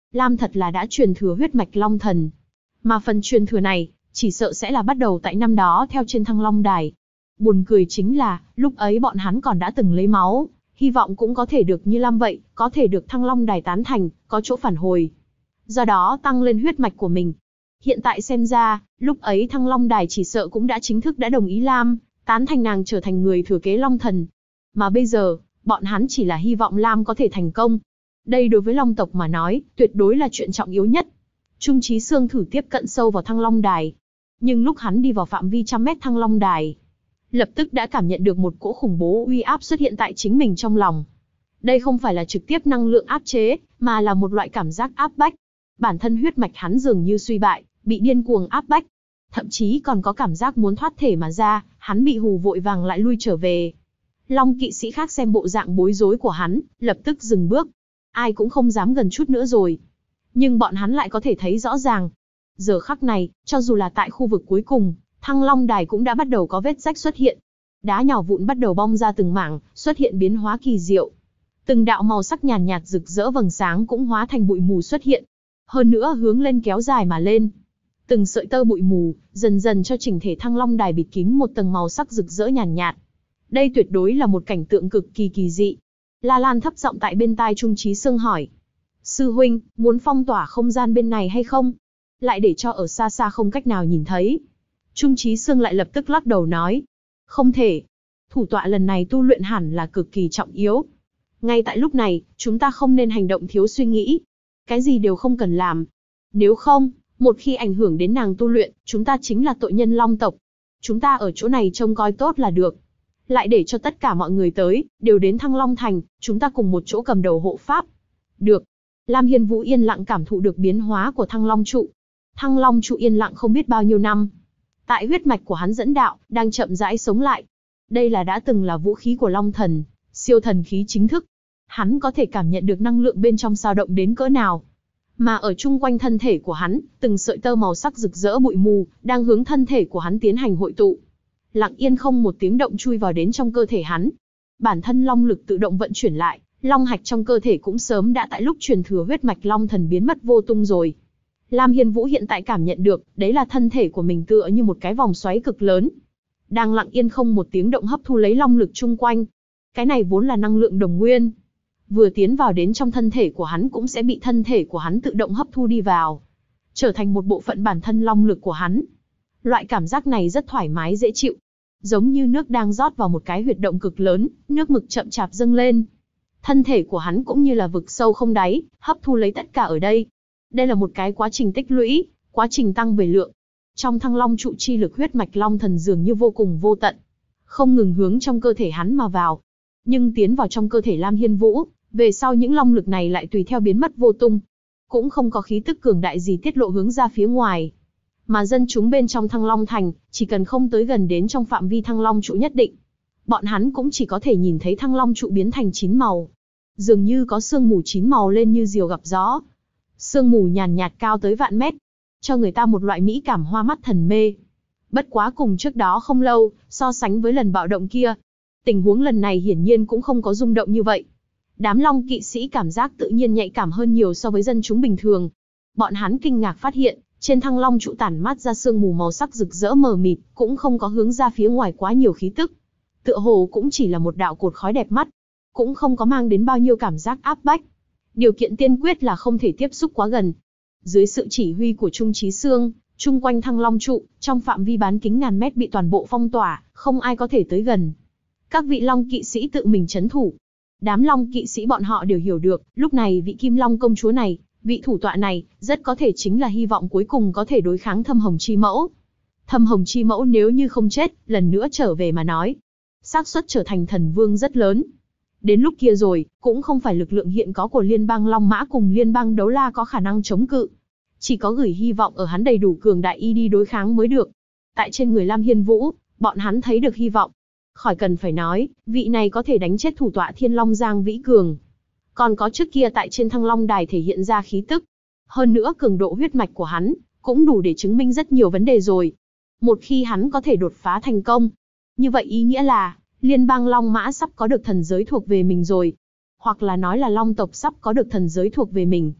Lam thật là đã truyền thừa huyết mạch Long Thần. Mà phần truyền thừa này, chỉ sợ sẽ là bắt đầu tại năm đó theo trên Thăng Long Đài. Buồn cười chính là, lúc ấy bọn hắn còn đã từng lấy máu, hy vọng cũng có thể được như Lam vậy, có thể được Thăng Long Đài tán thành, có chỗ phản hồi. Do đó tăng lên huyết mạch của mình. Hiện tại xem ra, lúc ấy Thăng Long Đài chỉ sợ cũng đã chính thức đã đồng ý Lam, tán thành nàng trở thành người thừa kế Long Thần. Mà bây giờ, bọn hắn chỉ là hy vọng Lam có thể thành công. Đây đối với Long tộc mà nói, tuyệt đối là chuyện trọng yếu nhất. Trung Chí Xương thử tiếp cận sâu vào Thăng Long Đài. Nhưng lúc hắn đi vào phạm vi trăm mét Thăng Long Đài, lập tức đã cảm nhận được một cỗ khủng bố uy áp xuất hiện tại chính mình trong lòng. Đây không phải là trực tiếp năng lượng áp chế, mà là một loại cảm giác áp bách. Bản thân huyết mạch hắn dường như suy bại, bị điên cuồng áp bách. Thậm chí còn có cảm giác muốn thoát thể mà ra, hắn bị hù vội vàng lại lui trở về. Long kỵ sĩ khác xem bộ dạng bối rối của hắn, lập tức dừng bước. Ai cũng không dám gần chút nữa rồi. Nhưng bọn hắn lại có thể thấy rõ ràng. Giờ khắc này, cho dù là tại khu vực cuối cùng, Thăng Long Đài cũng đã bắt đầu có vết rách xuất hiện. Đá nhỏ vụn bắt đầu bong ra từng mảng, xuất hiện biến hóa kỳ diệu. Từng đạo màu sắc nhàn nhạt rực rỡ vầng sáng cũng hóa thành bụi mù xuất hiện. Hơn nữa hướng lên kéo dài mà lên. Từng sợi tơ bụi mù, dần dần cho chỉnh thể Thăng Long Đài bịt kín một tầng màu sắc rực rỡ nhàn nhạt. Đây tuyệt đối là một cảnh tượng cực kỳ kỳ dị. La Lan thấp giọng tại bên tai Trung Chí Xương hỏi. Sư huynh, muốn phong tỏa không gian bên này hay không? Lại để cho ở xa xa không cách nào nhìn thấy. Trung Chí Xương lại lập tức lắc đầu nói. Không thể. Thủ tọa lần này tu luyện hẳn là cực kỳ trọng yếu. Ngay tại lúc này, chúng ta không nên hành động thiếu suy nghĩ. Cái gì đều không cần làm. Nếu không, một khi ảnh hưởng đến nàng tu luyện, chúng ta chính là tội nhân Long tộc. Chúng ta ở chỗ này trông coi tốt là được. Lại để cho tất cả mọi người tới, đều đến Thăng Long Thành, chúng ta cùng một chỗ cầm đầu hộ pháp. Được. Lam Hiên Vũ yên lặng cảm thụ được biến hóa của Thăng Long trụ. Thăng Long trụ yên lặng không biết bao nhiêu năm. Tại huyết mạch của hắn dẫn đạo, đang chậm rãi sống lại. Đây là đã từng là vũ khí của Long Thần, siêu thần khí chính thức. Hắn có thể cảm nhận được năng lượng bên trong dao động đến cỡ nào. Mà ở chung quanh thân thể của hắn, từng sợi tơ màu sắc rực rỡ bụi mù, đang hướng thân thể của hắn tiến hành hội tụ. Lặng yên không một tiếng động chui vào đến trong cơ thể hắn. Bản thân long lực tự động vận chuyển lại, long hạch trong cơ thể cũng sớm đã tại lúc truyền thừa huyết mạch Long Thần biến mất vô tung rồi. Lam Hiên Vũ hiện tại cảm nhận được, đấy là thân thể của mình tựa như một cái vòng xoáy cực lớn. Đang lặng yên không một tiếng động hấp thu lấy long lực chung quanh. Cái này vốn là năng lượng đồng nguyên. Vừa tiến vào đến trong thân thể của hắn cũng sẽ bị thân thể của hắn tự động hấp thu đi vào. Trở thành một bộ phận bản thân long lực của hắn. Loại cảm giác này rất thoải mái dễ chịu. Giống như nước đang rót vào một cái huyệt động cực lớn, nước mực chậm chạp dâng lên. Thân thể của hắn cũng như là vực sâu không đáy, hấp thu lấy tất cả ở đây. Đây là một cái quá trình tích lũy, quá trình tăng về lượng. Trong Thăng Long trụ chi lực huyết mạch Long Thần dường như vô cùng vô tận. Không ngừng hướng trong cơ thể hắn mà vào. Nhưng tiến vào trong cơ thể Lam Hiên Vũ, về sau những long lực này lại tùy theo biến mất vô tung. Cũng không có khí tức cường đại gì tiết lộ hướng ra phía ngoài. Mà dân chúng bên trong Thăng Long Thành, chỉ cần không tới gần đến trong phạm vi Thăng Long trụ nhất định, bọn hắn cũng chỉ có thể nhìn thấy Thăng Long trụ biến thành 9 màu. Dường như có sương mù 9 màu lên như diều gặp gió. Sương mù nhàn nhạt cao tới vạn mét, cho người ta một loại mỹ cảm hoa mắt thần mê. Bất quá cùng trước đó không lâu, so sánh với lần bạo động kia, tình huống lần này hiển nhiên cũng không có rung động như vậy. Đám long kỵ sĩ cảm giác tự nhiên nhạy cảm hơn nhiều so với dân chúng bình thường. Bọn hắn kinh ngạc phát hiện, trên Thăng Long trụ tản mát ra sương mù màu sắc rực rỡ mờ mịt, cũng không có hướng ra phía ngoài quá nhiều khí tức. Tựa hồ cũng chỉ là một đạo cột khói đẹp mắt, cũng không có mang đến bao nhiêu cảm giác áp bách. Điều kiện tiên quyết là không thể tiếp xúc quá gần. Dưới sự chỉ huy của Trung Chí Xương, chung quanh Thăng Long trụ, trong phạm vi bán kính ngàn mét bị toàn bộ phong tỏa, không ai có thể tới gần. Các vị long kỵ sĩ tự mình trấn thủ. Đám long kỵ sĩ bọn họ đều hiểu được, lúc này vị Kim Long công chúa này, vị thủ tọa này, rất có thể chính là hy vọng cuối cùng có thể đối kháng Thâm Hồng Chi Mẫu. Thâm Hồng Chi Mẫu nếu như không chết, lần nữa trở về mà nói, xác suất trở thành thần vương rất lớn. Đến lúc kia rồi, cũng không phải lực lượng hiện có của Liên bang Long Mã cùng Liên bang Đấu La có khả năng chống cự. Chỉ có gửi hy vọng ở hắn đầy đủ cường đại y đi đối kháng mới được. Tại trên người Lam Hiên Vũ, bọn hắn thấy được hy vọng. Khỏi cần phải nói, vị này có thể đánh chết thủ tọa Thiên Long Giang Vĩ Cường. Còn có trước kia tại trên Thăng Long Đài thể hiện ra khí tức. Hơn nữa cường độ huyết mạch của hắn, cũng đủ để chứng minh rất nhiều vấn đề rồi. Một khi hắn có thể đột phá thành công, như vậy ý nghĩa là, Liên bang Long Mã sắp có được thần giới thuộc về mình rồi. Hoặc là nói là Long tộc sắp có được thần giới thuộc về mình.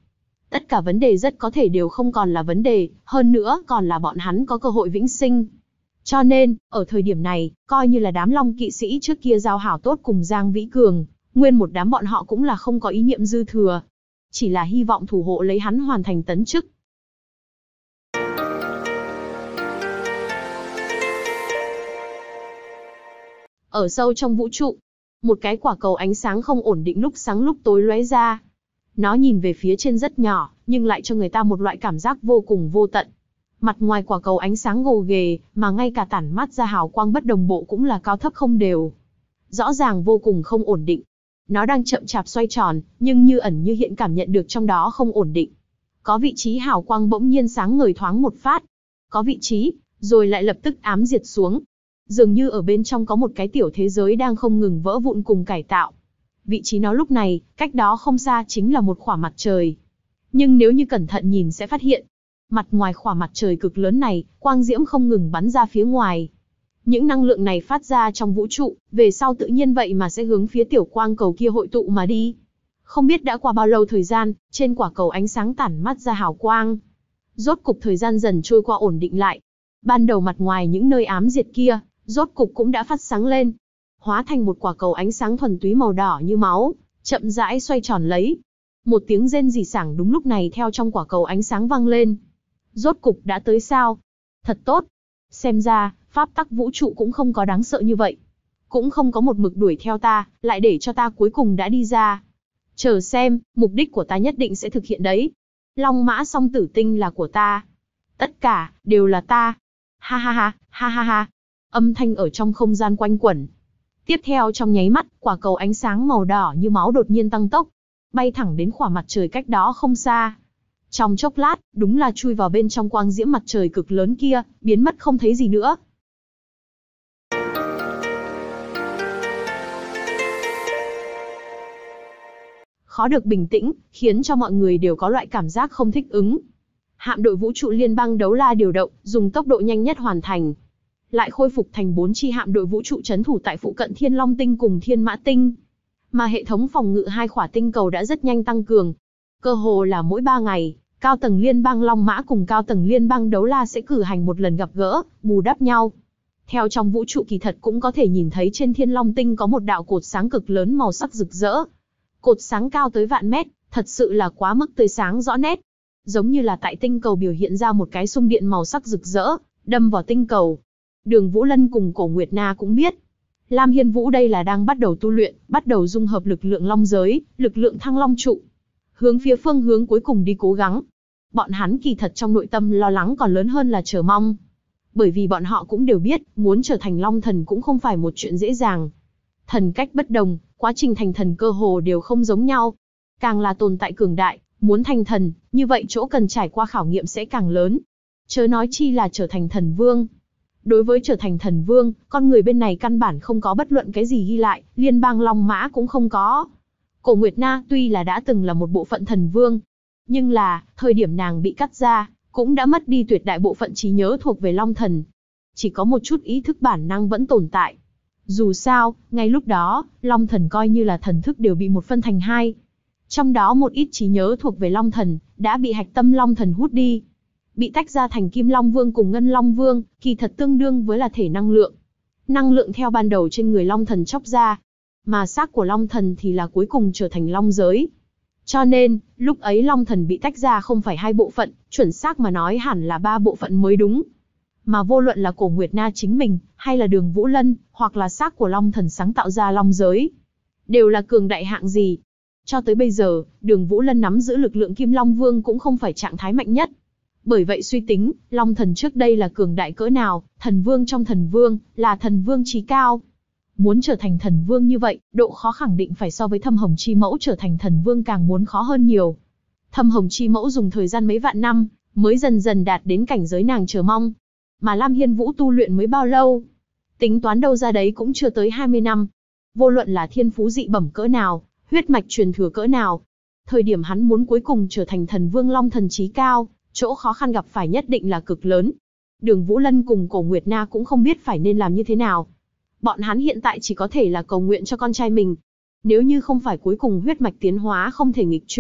Tất cả vấn đề rất có thể đều không còn là vấn đề, hơn nữa còn là bọn hắn có cơ hội vĩnh sinh. Cho nên, ở thời điểm này, coi như là đám Long kỵ sĩ trước kia giao hảo tốt cùng Giang Vĩ Cường, nguyên một đám bọn họ cũng là không có ý niệm dư thừa. Chỉ là hy vọng thủ hộ lấy hắn hoàn thành tấn chức. Ở sâu trong vũ trụ, một cái quả cầu ánh sáng không ổn định lúc sáng lúc tối lóe ra. Nó nhìn về phía trên rất nhỏ, nhưng lại cho người ta một loại cảm giác vô cùng vô tận. Mặt ngoài quả cầu ánh sáng gồ ghề, mà ngay cả tản mát ra hào quang bất đồng bộ cũng là cao thấp không đều. Rõ ràng vô cùng không ổn định. Nó đang chậm chạp xoay tròn, nhưng như ẩn như hiện cảm nhận được trong đó không ổn định. Có vị trí hào quang bỗng nhiên sáng ngời thoáng một phát. Có vị trí, rồi lại lập tức ám diệt xuống. Dường như ở bên trong có một cái tiểu thế giới đang không ngừng vỡ vụn cùng cải tạo. Vị trí nó lúc này, cách đó không xa chính là một khỏa mặt trời. Nhưng nếu như cẩn thận nhìn sẽ phát hiện, mặt ngoài khỏa mặt trời cực lớn này, quang diễm không ngừng bắn ra phía ngoài. Những năng lượng này phát ra trong vũ trụ, về sau tự nhiên vậy mà sẽ hướng phía tiểu quang cầu kia hội tụ mà đi. Không biết đã qua bao lâu thời gian, trên quả cầu ánh sáng tản mát ra hào quang. Rốt cục thời gian dần trôi qua ổn định lại. Ban đầu mặt ngoài những nơi ám diệt kia, rốt cục cũng đã phát sáng lên. Hóa thành một quả cầu ánh sáng thuần túy màu đỏ như máu, chậm rãi xoay tròn lấy. Một tiếng rên rỉ sảng đúng lúc này theo trong quả cầu ánh sáng vang lên. Rốt cục đã tới sao? Thật tốt. Xem ra, pháp tắc vũ trụ cũng không có đáng sợ như vậy. Cũng không có một mực đuổi theo ta, lại để cho ta cuối cùng đã đi ra. Chờ xem, mục đích của ta nhất định sẽ thực hiện đấy. Long mã song tử tinh là của ta. Tất cả, đều là ta. Ha ha ha, ha ha ha. Âm thanh ở trong không gian quanh quẩn. Tiếp theo trong nháy mắt, quả cầu ánh sáng màu đỏ như máu đột nhiên tăng tốc. Bay thẳng đến khỏa mặt trời cách đó không xa. Trong chốc lát, đúng là chui vào bên trong quang diễm mặt trời cực lớn kia, biến mất không thấy gì nữa. Khó được bình tĩnh, khiến cho mọi người đều có loại cảm giác không thích ứng. Hạm đội vũ trụ liên bang đấu la điều động, dùng tốc độ nhanh nhất hoàn thành. Lại khôi phục thành 4 chi hạm đội vũ trụ trấn thủ tại phụ cận Thiên Long Tinh cùng Thiên Mã Tinh. Mà hệ thống phòng ngự hai khỏa tinh cầu đã rất nhanh tăng cường. Cơ hồ là mỗi 3 ngày, cao tầng liên bang Long Mã cùng cao tầng liên bang đấu la sẽ cử hành một lần gặp gỡ, bù đắp nhau. Theo trong vũ trụ kỳ thật cũng có thể nhìn thấy trên Thiên Long Tinh có một đạo cột sáng cực lớn màu sắc rực rỡ. Cột sáng cao tới vạn mét, thật sự là quá mức tươi sáng rõ nét. Giống như là tại tinh cầu biểu hiện ra một cái xung điện màu sắc rực rỡ, đâm vào tinh cầu. Đường Vũ Lân cùng Cổ Nguyệt Na cũng biết. Lam Hiên Vũ đây là đang bắt đầu tu luyện, bắt đầu dung hợp lực lượng long giới, lực lượng thăng long trụ. Hướng phía phương hướng cuối cùng đi cố gắng. Bọn hắn kỳ thật trong nội tâm lo lắng còn lớn hơn là chờ mong. Bởi vì bọn họ cũng đều biết, muốn trở thành long thần cũng không phải một chuyện dễ dàng. Thần cách bất đồng, quá trình thành thần cơ hồ đều không giống nhau. Càng là tồn tại cường đại, muốn thành thần, như vậy chỗ cần trải qua khảo nghiệm sẽ càng lớn. Chớ nói chi là trở thành thần vương. Đối với trở thành thần vương, con người bên này căn bản không có bất luận cái gì ghi lại, liên bang Long Mã cũng không có. Cổ Nguyệt Na tuy là đã từng là một bộ phận thần vương, nhưng là, thời điểm nàng bị cắt ra, cũng đã mất đi tuyệt đại bộ phận trí nhớ thuộc về Long Thần. Chỉ có một chút ý thức bản năng vẫn tồn tại. Dù sao, ngay lúc đó, Long Thần coi như là thần thức đều bị một phân thành hai. Trong đó một ít trí nhớ thuộc về Long Thần, đã bị hạch tâm Long Thần hút đi. Bị tách ra thành Kim Long Vương cùng Ngân Long Vương, kỳ thật tương đương với là thể năng lượng. Năng lượng theo ban đầu trên người Long Thần chóc ra, mà xác của Long Thần thì là cuối cùng trở thành Long giới. Cho nên, lúc ấy Long Thần bị tách ra không phải hai bộ phận, chuẩn xác mà nói hẳn là 3 bộ phận mới đúng. Mà vô luận là Cổ Nguyệt Na chính mình, hay là Đường Vũ Lân, hoặc là xác của Long Thần sáng tạo ra Long giới, đều là cường đại hạng gì. Cho tới bây giờ, Đường Vũ Lân nắm giữ lực lượng Kim Long Vương cũng không phải trạng thái mạnh nhất. Bởi vậy suy tính, Long Thần trước đây là cường đại cỡ nào, thần vương trong thần vương, là thần vương chí cao. Muốn trở thành thần vương như vậy, độ khó khẳng định phải so với Thâm Hồng Chi Mẫu trở thành thần vương càng muốn khó hơn nhiều. Thâm Hồng Chi Mẫu dùng thời gian mấy vạn năm, mới dần dần đạt đến cảnh giới nàng chờ mong. Mà Lam Hiên Vũ tu luyện mới bao lâu? Tính toán đâu ra đấy cũng chưa tới 20 năm. Vô luận là thiên phú dị bẩm cỡ nào, huyết mạch truyền thừa cỡ nào. Thời điểm hắn muốn cuối cùng trở thành thần vương Long Thần chí cao, chỗ khó khăn gặp phải nhất định là cực lớn. Đường Vũ Lân cùng Cổ Nguyệt Na cũng không biết phải nên làm như thế nào. Bọn hắn hiện tại chỉ có thể là cầu nguyện cho con trai mình. Nếu như không phải cuối cùng huyết mạch tiến hóa không thể nghịch chuyển,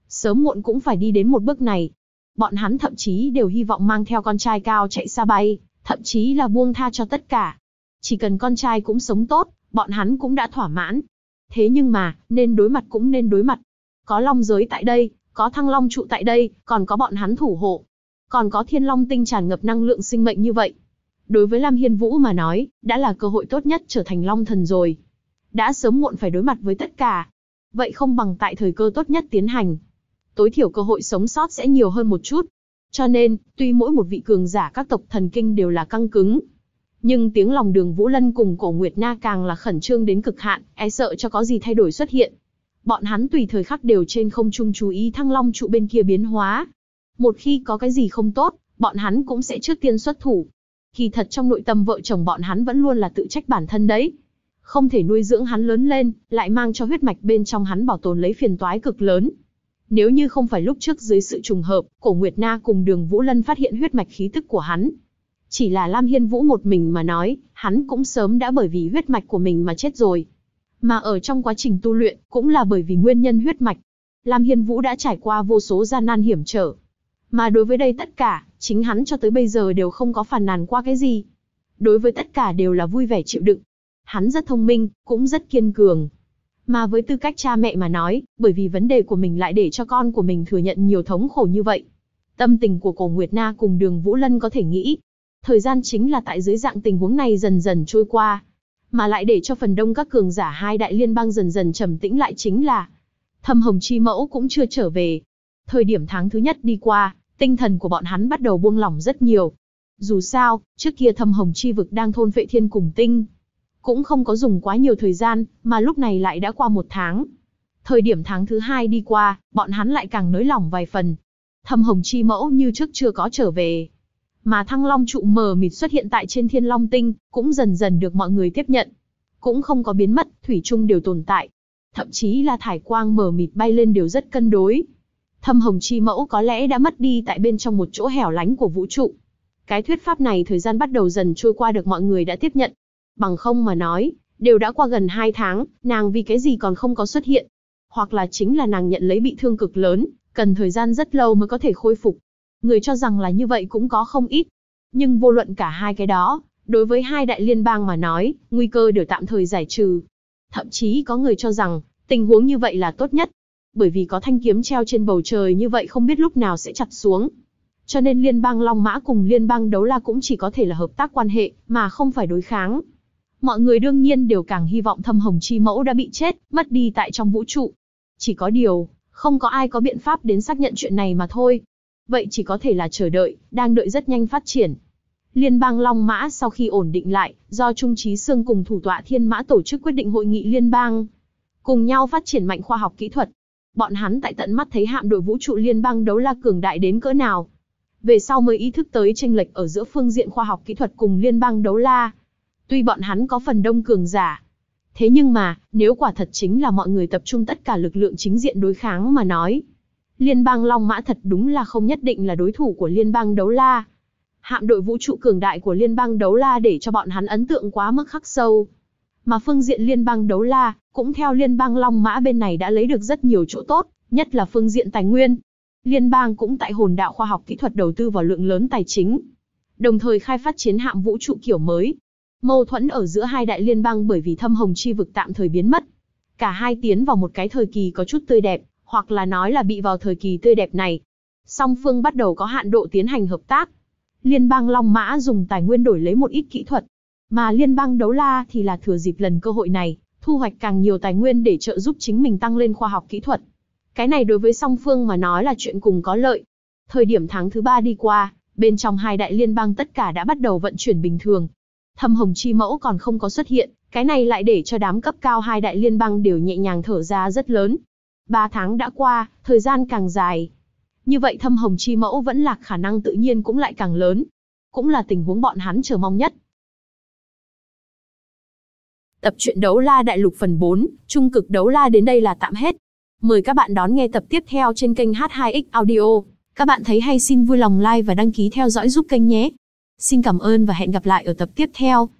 Sớm muộn cũng phải đi đến một bước này. Bọn hắn thậm chí đều hy vọng mang theo con trai cao chạy xa bay, thậm chí là buông tha cho tất cả. Chỉ cần con trai cũng sống tốt, bọn hắn cũng đã thỏa mãn. Thế nhưng mà, nên đối mặt cũng nên đối mặt. Có long giới tại đây, có thăng long trụ tại đây, còn có bọn hắn thủ hộ. Còn có thiên long tinh tràn ngập năng lượng sinh mệnh như vậy. Đối với Lam Hiên Vũ mà nói, đã là cơ hội tốt nhất trở thành long thần rồi. Đã sớm muộn phải đối mặt với tất cả. Vậy không bằng tại thời cơ tốt nhất tiến hành. Tối thiểu cơ hội sống sót sẽ nhiều hơn một chút. Cho nên, tuy mỗi một vị cường giả các tộc thần kinh đều là căng cứng, nhưng tiếng lòng Đường Vũ Lân cùng Cổ Nguyệt Na càng là khẩn trương đến cực hạn, e sợ cho có gì thay đổi xuất hiện. Bọn hắn tùy thời khắc đều trên không trung chú ý thăng long trụ bên kia biến hóa. Một khi có cái gì không tốt, bọn hắn cũng sẽ trước tiên xuất thủ. Kỳ thật trong nội tâm vợ chồng bọn hắn vẫn luôn là tự trách bản thân đấy. Không thể nuôi dưỡng hắn lớn lên, lại mang cho huyết mạch bên trong hắn bảo tồn lấy phiền toái cực lớn. Nếu như không phải lúc trước dưới sự trùng hợp, Cổ Nguyệt Na cùng Đường Vũ Lân phát hiện huyết mạch khí tức của hắn. Chỉ là Lam Hiên Vũ một mình mà nói, hắn cũng sớm đã bởi vì huyết mạch của mình mà chết rồi. Mà ở trong quá trình tu luyện, cũng là bởi vì nguyên nhân huyết mạch. Lam Hiên Vũ đã trải qua vô số gian nan hiểm trở. Mà đối với đây tất cả, chính hắn cho tới bây giờ đều không có phàn nàn qua cái gì. Đối với tất cả đều là vui vẻ chịu đựng. Hắn rất thông minh, cũng rất kiên cường. Mà với tư cách cha mẹ mà nói, bởi vì vấn đề của mình lại để cho con của mình thừa nhận nhiều thống khổ như vậy. Tâm tình của Cổ Nguyệt Na cùng Đường Vũ Lân có thể nghĩ. Thời gian chính là tại dưới dạng tình huống này dần dần trôi qua. Mà lại để cho phần đông các cường giả hai đại liên bang dần dần trầm tĩnh lại chính là Thâm Hồng Chi Mẫu cũng chưa trở về. Thời điểm tháng thứ nhất đi qua, tinh thần của bọn hắn bắt đầu buông lỏng rất nhiều. Dù sao, trước kia Thâm Hồng Chi vực đang thôn phệ thiên cùng tinh. Cũng không có dùng quá nhiều thời gian, mà lúc này lại đã qua 1 tháng. Thời điểm tháng thứ 2 đi qua, bọn hắn lại càng nới lỏng vài phần. Thâm Hồng Chi Mẫu như trước chưa có trở về. Mà thăng long trụ mờ mịt xuất hiện tại trên thiên long tinh, cũng dần dần được mọi người tiếp nhận. Cũng không có biến mất, thủy chung đều tồn tại. Thậm chí là thải quang mờ mịt bay lên đều rất cân đối. Thâm Hồng Chi Mẫu có lẽ đã mất đi tại bên trong một chỗ hẻo lánh của vũ trụ. Cái thuyết pháp này thời gian bắt đầu dần trôi qua được mọi người đã tiếp nhận. Bằng không mà nói, đều đã qua gần 2 tháng, nàng vì cái gì còn không có xuất hiện. Hoặc là chính là nàng nhận lấy bị thương cực lớn, cần thời gian rất lâu mới có thể khôi phục. Người cho rằng là như vậy cũng có không ít. Nhưng vô luận cả hai cái đó, đối với hai đại liên bang mà nói, nguy cơ đều tạm thời giải trừ. Thậm chí có người cho rằng, tình huống như vậy là tốt nhất. Bởi vì có thanh kiếm treo trên bầu trời như vậy không biết lúc nào sẽ chặt xuống. Cho nên liên bang Long Mã cùng liên bang Đấu La cũng chỉ có thể là hợp tác quan hệ, mà không phải đối kháng. Mọi người đương nhiên đều càng hy vọng Thâm Hồng Chi Mẫu đã bị chết, mất đi tại trong vũ trụ. Chỉ có điều, không có ai có biện pháp đến xác nhận chuyện này mà thôi. Vậy chỉ có thể là chờ đợi, đang đợi rất nhanh phát triển. Liên bang Long Mã sau khi ổn định lại, do Trung Chí Sương cùng thủ tọa Thiên Mã tổ chức quyết định hội nghị liên bang. Cùng nhau phát triển mạnh khoa học kỹ thuật. Bọn hắn tại tận mắt thấy hạm đội vũ trụ liên bang Đấu La cường đại đến cỡ nào. Về sau mới ý thức tới chênh lệch ở giữa phương diện khoa học kỹ thuật cùng liên bang Đấu La. Tuy bọn hắn có phần đông cường giả. Thế nhưng mà, nếu quả thật chính là mọi người tập trung tất cả lực lượng chính diện đối kháng mà nói. Liên bang Long Mã thật đúng là không nhất định là đối thủ của liên bang Đấu La. Hạm đội vũ trụ cường đại của liên bang Đấu La để cho bọn hắn ấn tượng quá mức khắc sâu. Mà phương diện liên bang Đấu La, cũng theo liên bang Long Mã bên này đã lấy được rất nhiều chỗ tốt, nhất là phương diện tài nguyên. Liên bang cũng tại hồn đạo khoa học kỹ thuật đầu tư vào lượng lớn tài chính. Đồng thời khai phát chiến hạm vũ trụ kiểu mới. Mâu thuẫn ở giữa hai đại liên bang bởi vì Thâm Hồng Chi vực tạm thời biến mất. Cả hai tiến vào một cái thời kỳ có chút tươi đẹp, hoặc là nói là bị vào thời kỳ tươi đẹp này. Song phương bắt đầu có hạn độ tiến hành hợp tác. Liên bang Long Mã dùng tài nguyên đổi lấy một ít kỹ thuật. Mà liên bang Đấu La thì là thừa dịp lần cơ hội này, thu hoạch càng nhiều tài nguyên để trợ giúp chính mình tăng lên khoa học kỹ thuật. Cái này đối với song phương mà nói là chuyện cùng có lợi. Thời điểm tháng thứ 3 đi qua, bên trong hai đại liên bang tất cả đã bắt đầu vận chuyển bình thường. Thâm Hồng Chi Mẫu còn không có xuất hiện, cái này lại để cho đám cấp cao hai đại liên bang đều nhẹ nhàng thở ra rất lớn. 3 tháng đã qua, thời gian càng dài. Như vậy Thâm Hồng Chi Mẫu vẫn lạc khả năng tự nhiên cũng lại càng lớn. Cũng là tình huống bọn hắn chờ mong nhất. Tập truyện Đấu La Đại Lục phần 4, Trung Cực Đấu La đến đây là tạm hết. Mời các bạn đón nghe tập tiếp theo trên kênh H2X Audio. Các bạn thấy hay xin vui lòng like và đăng ký theo dõi giúp kênh nhé. Xin cảm ơn và hẹn gặp lại ở tập tiếp theo.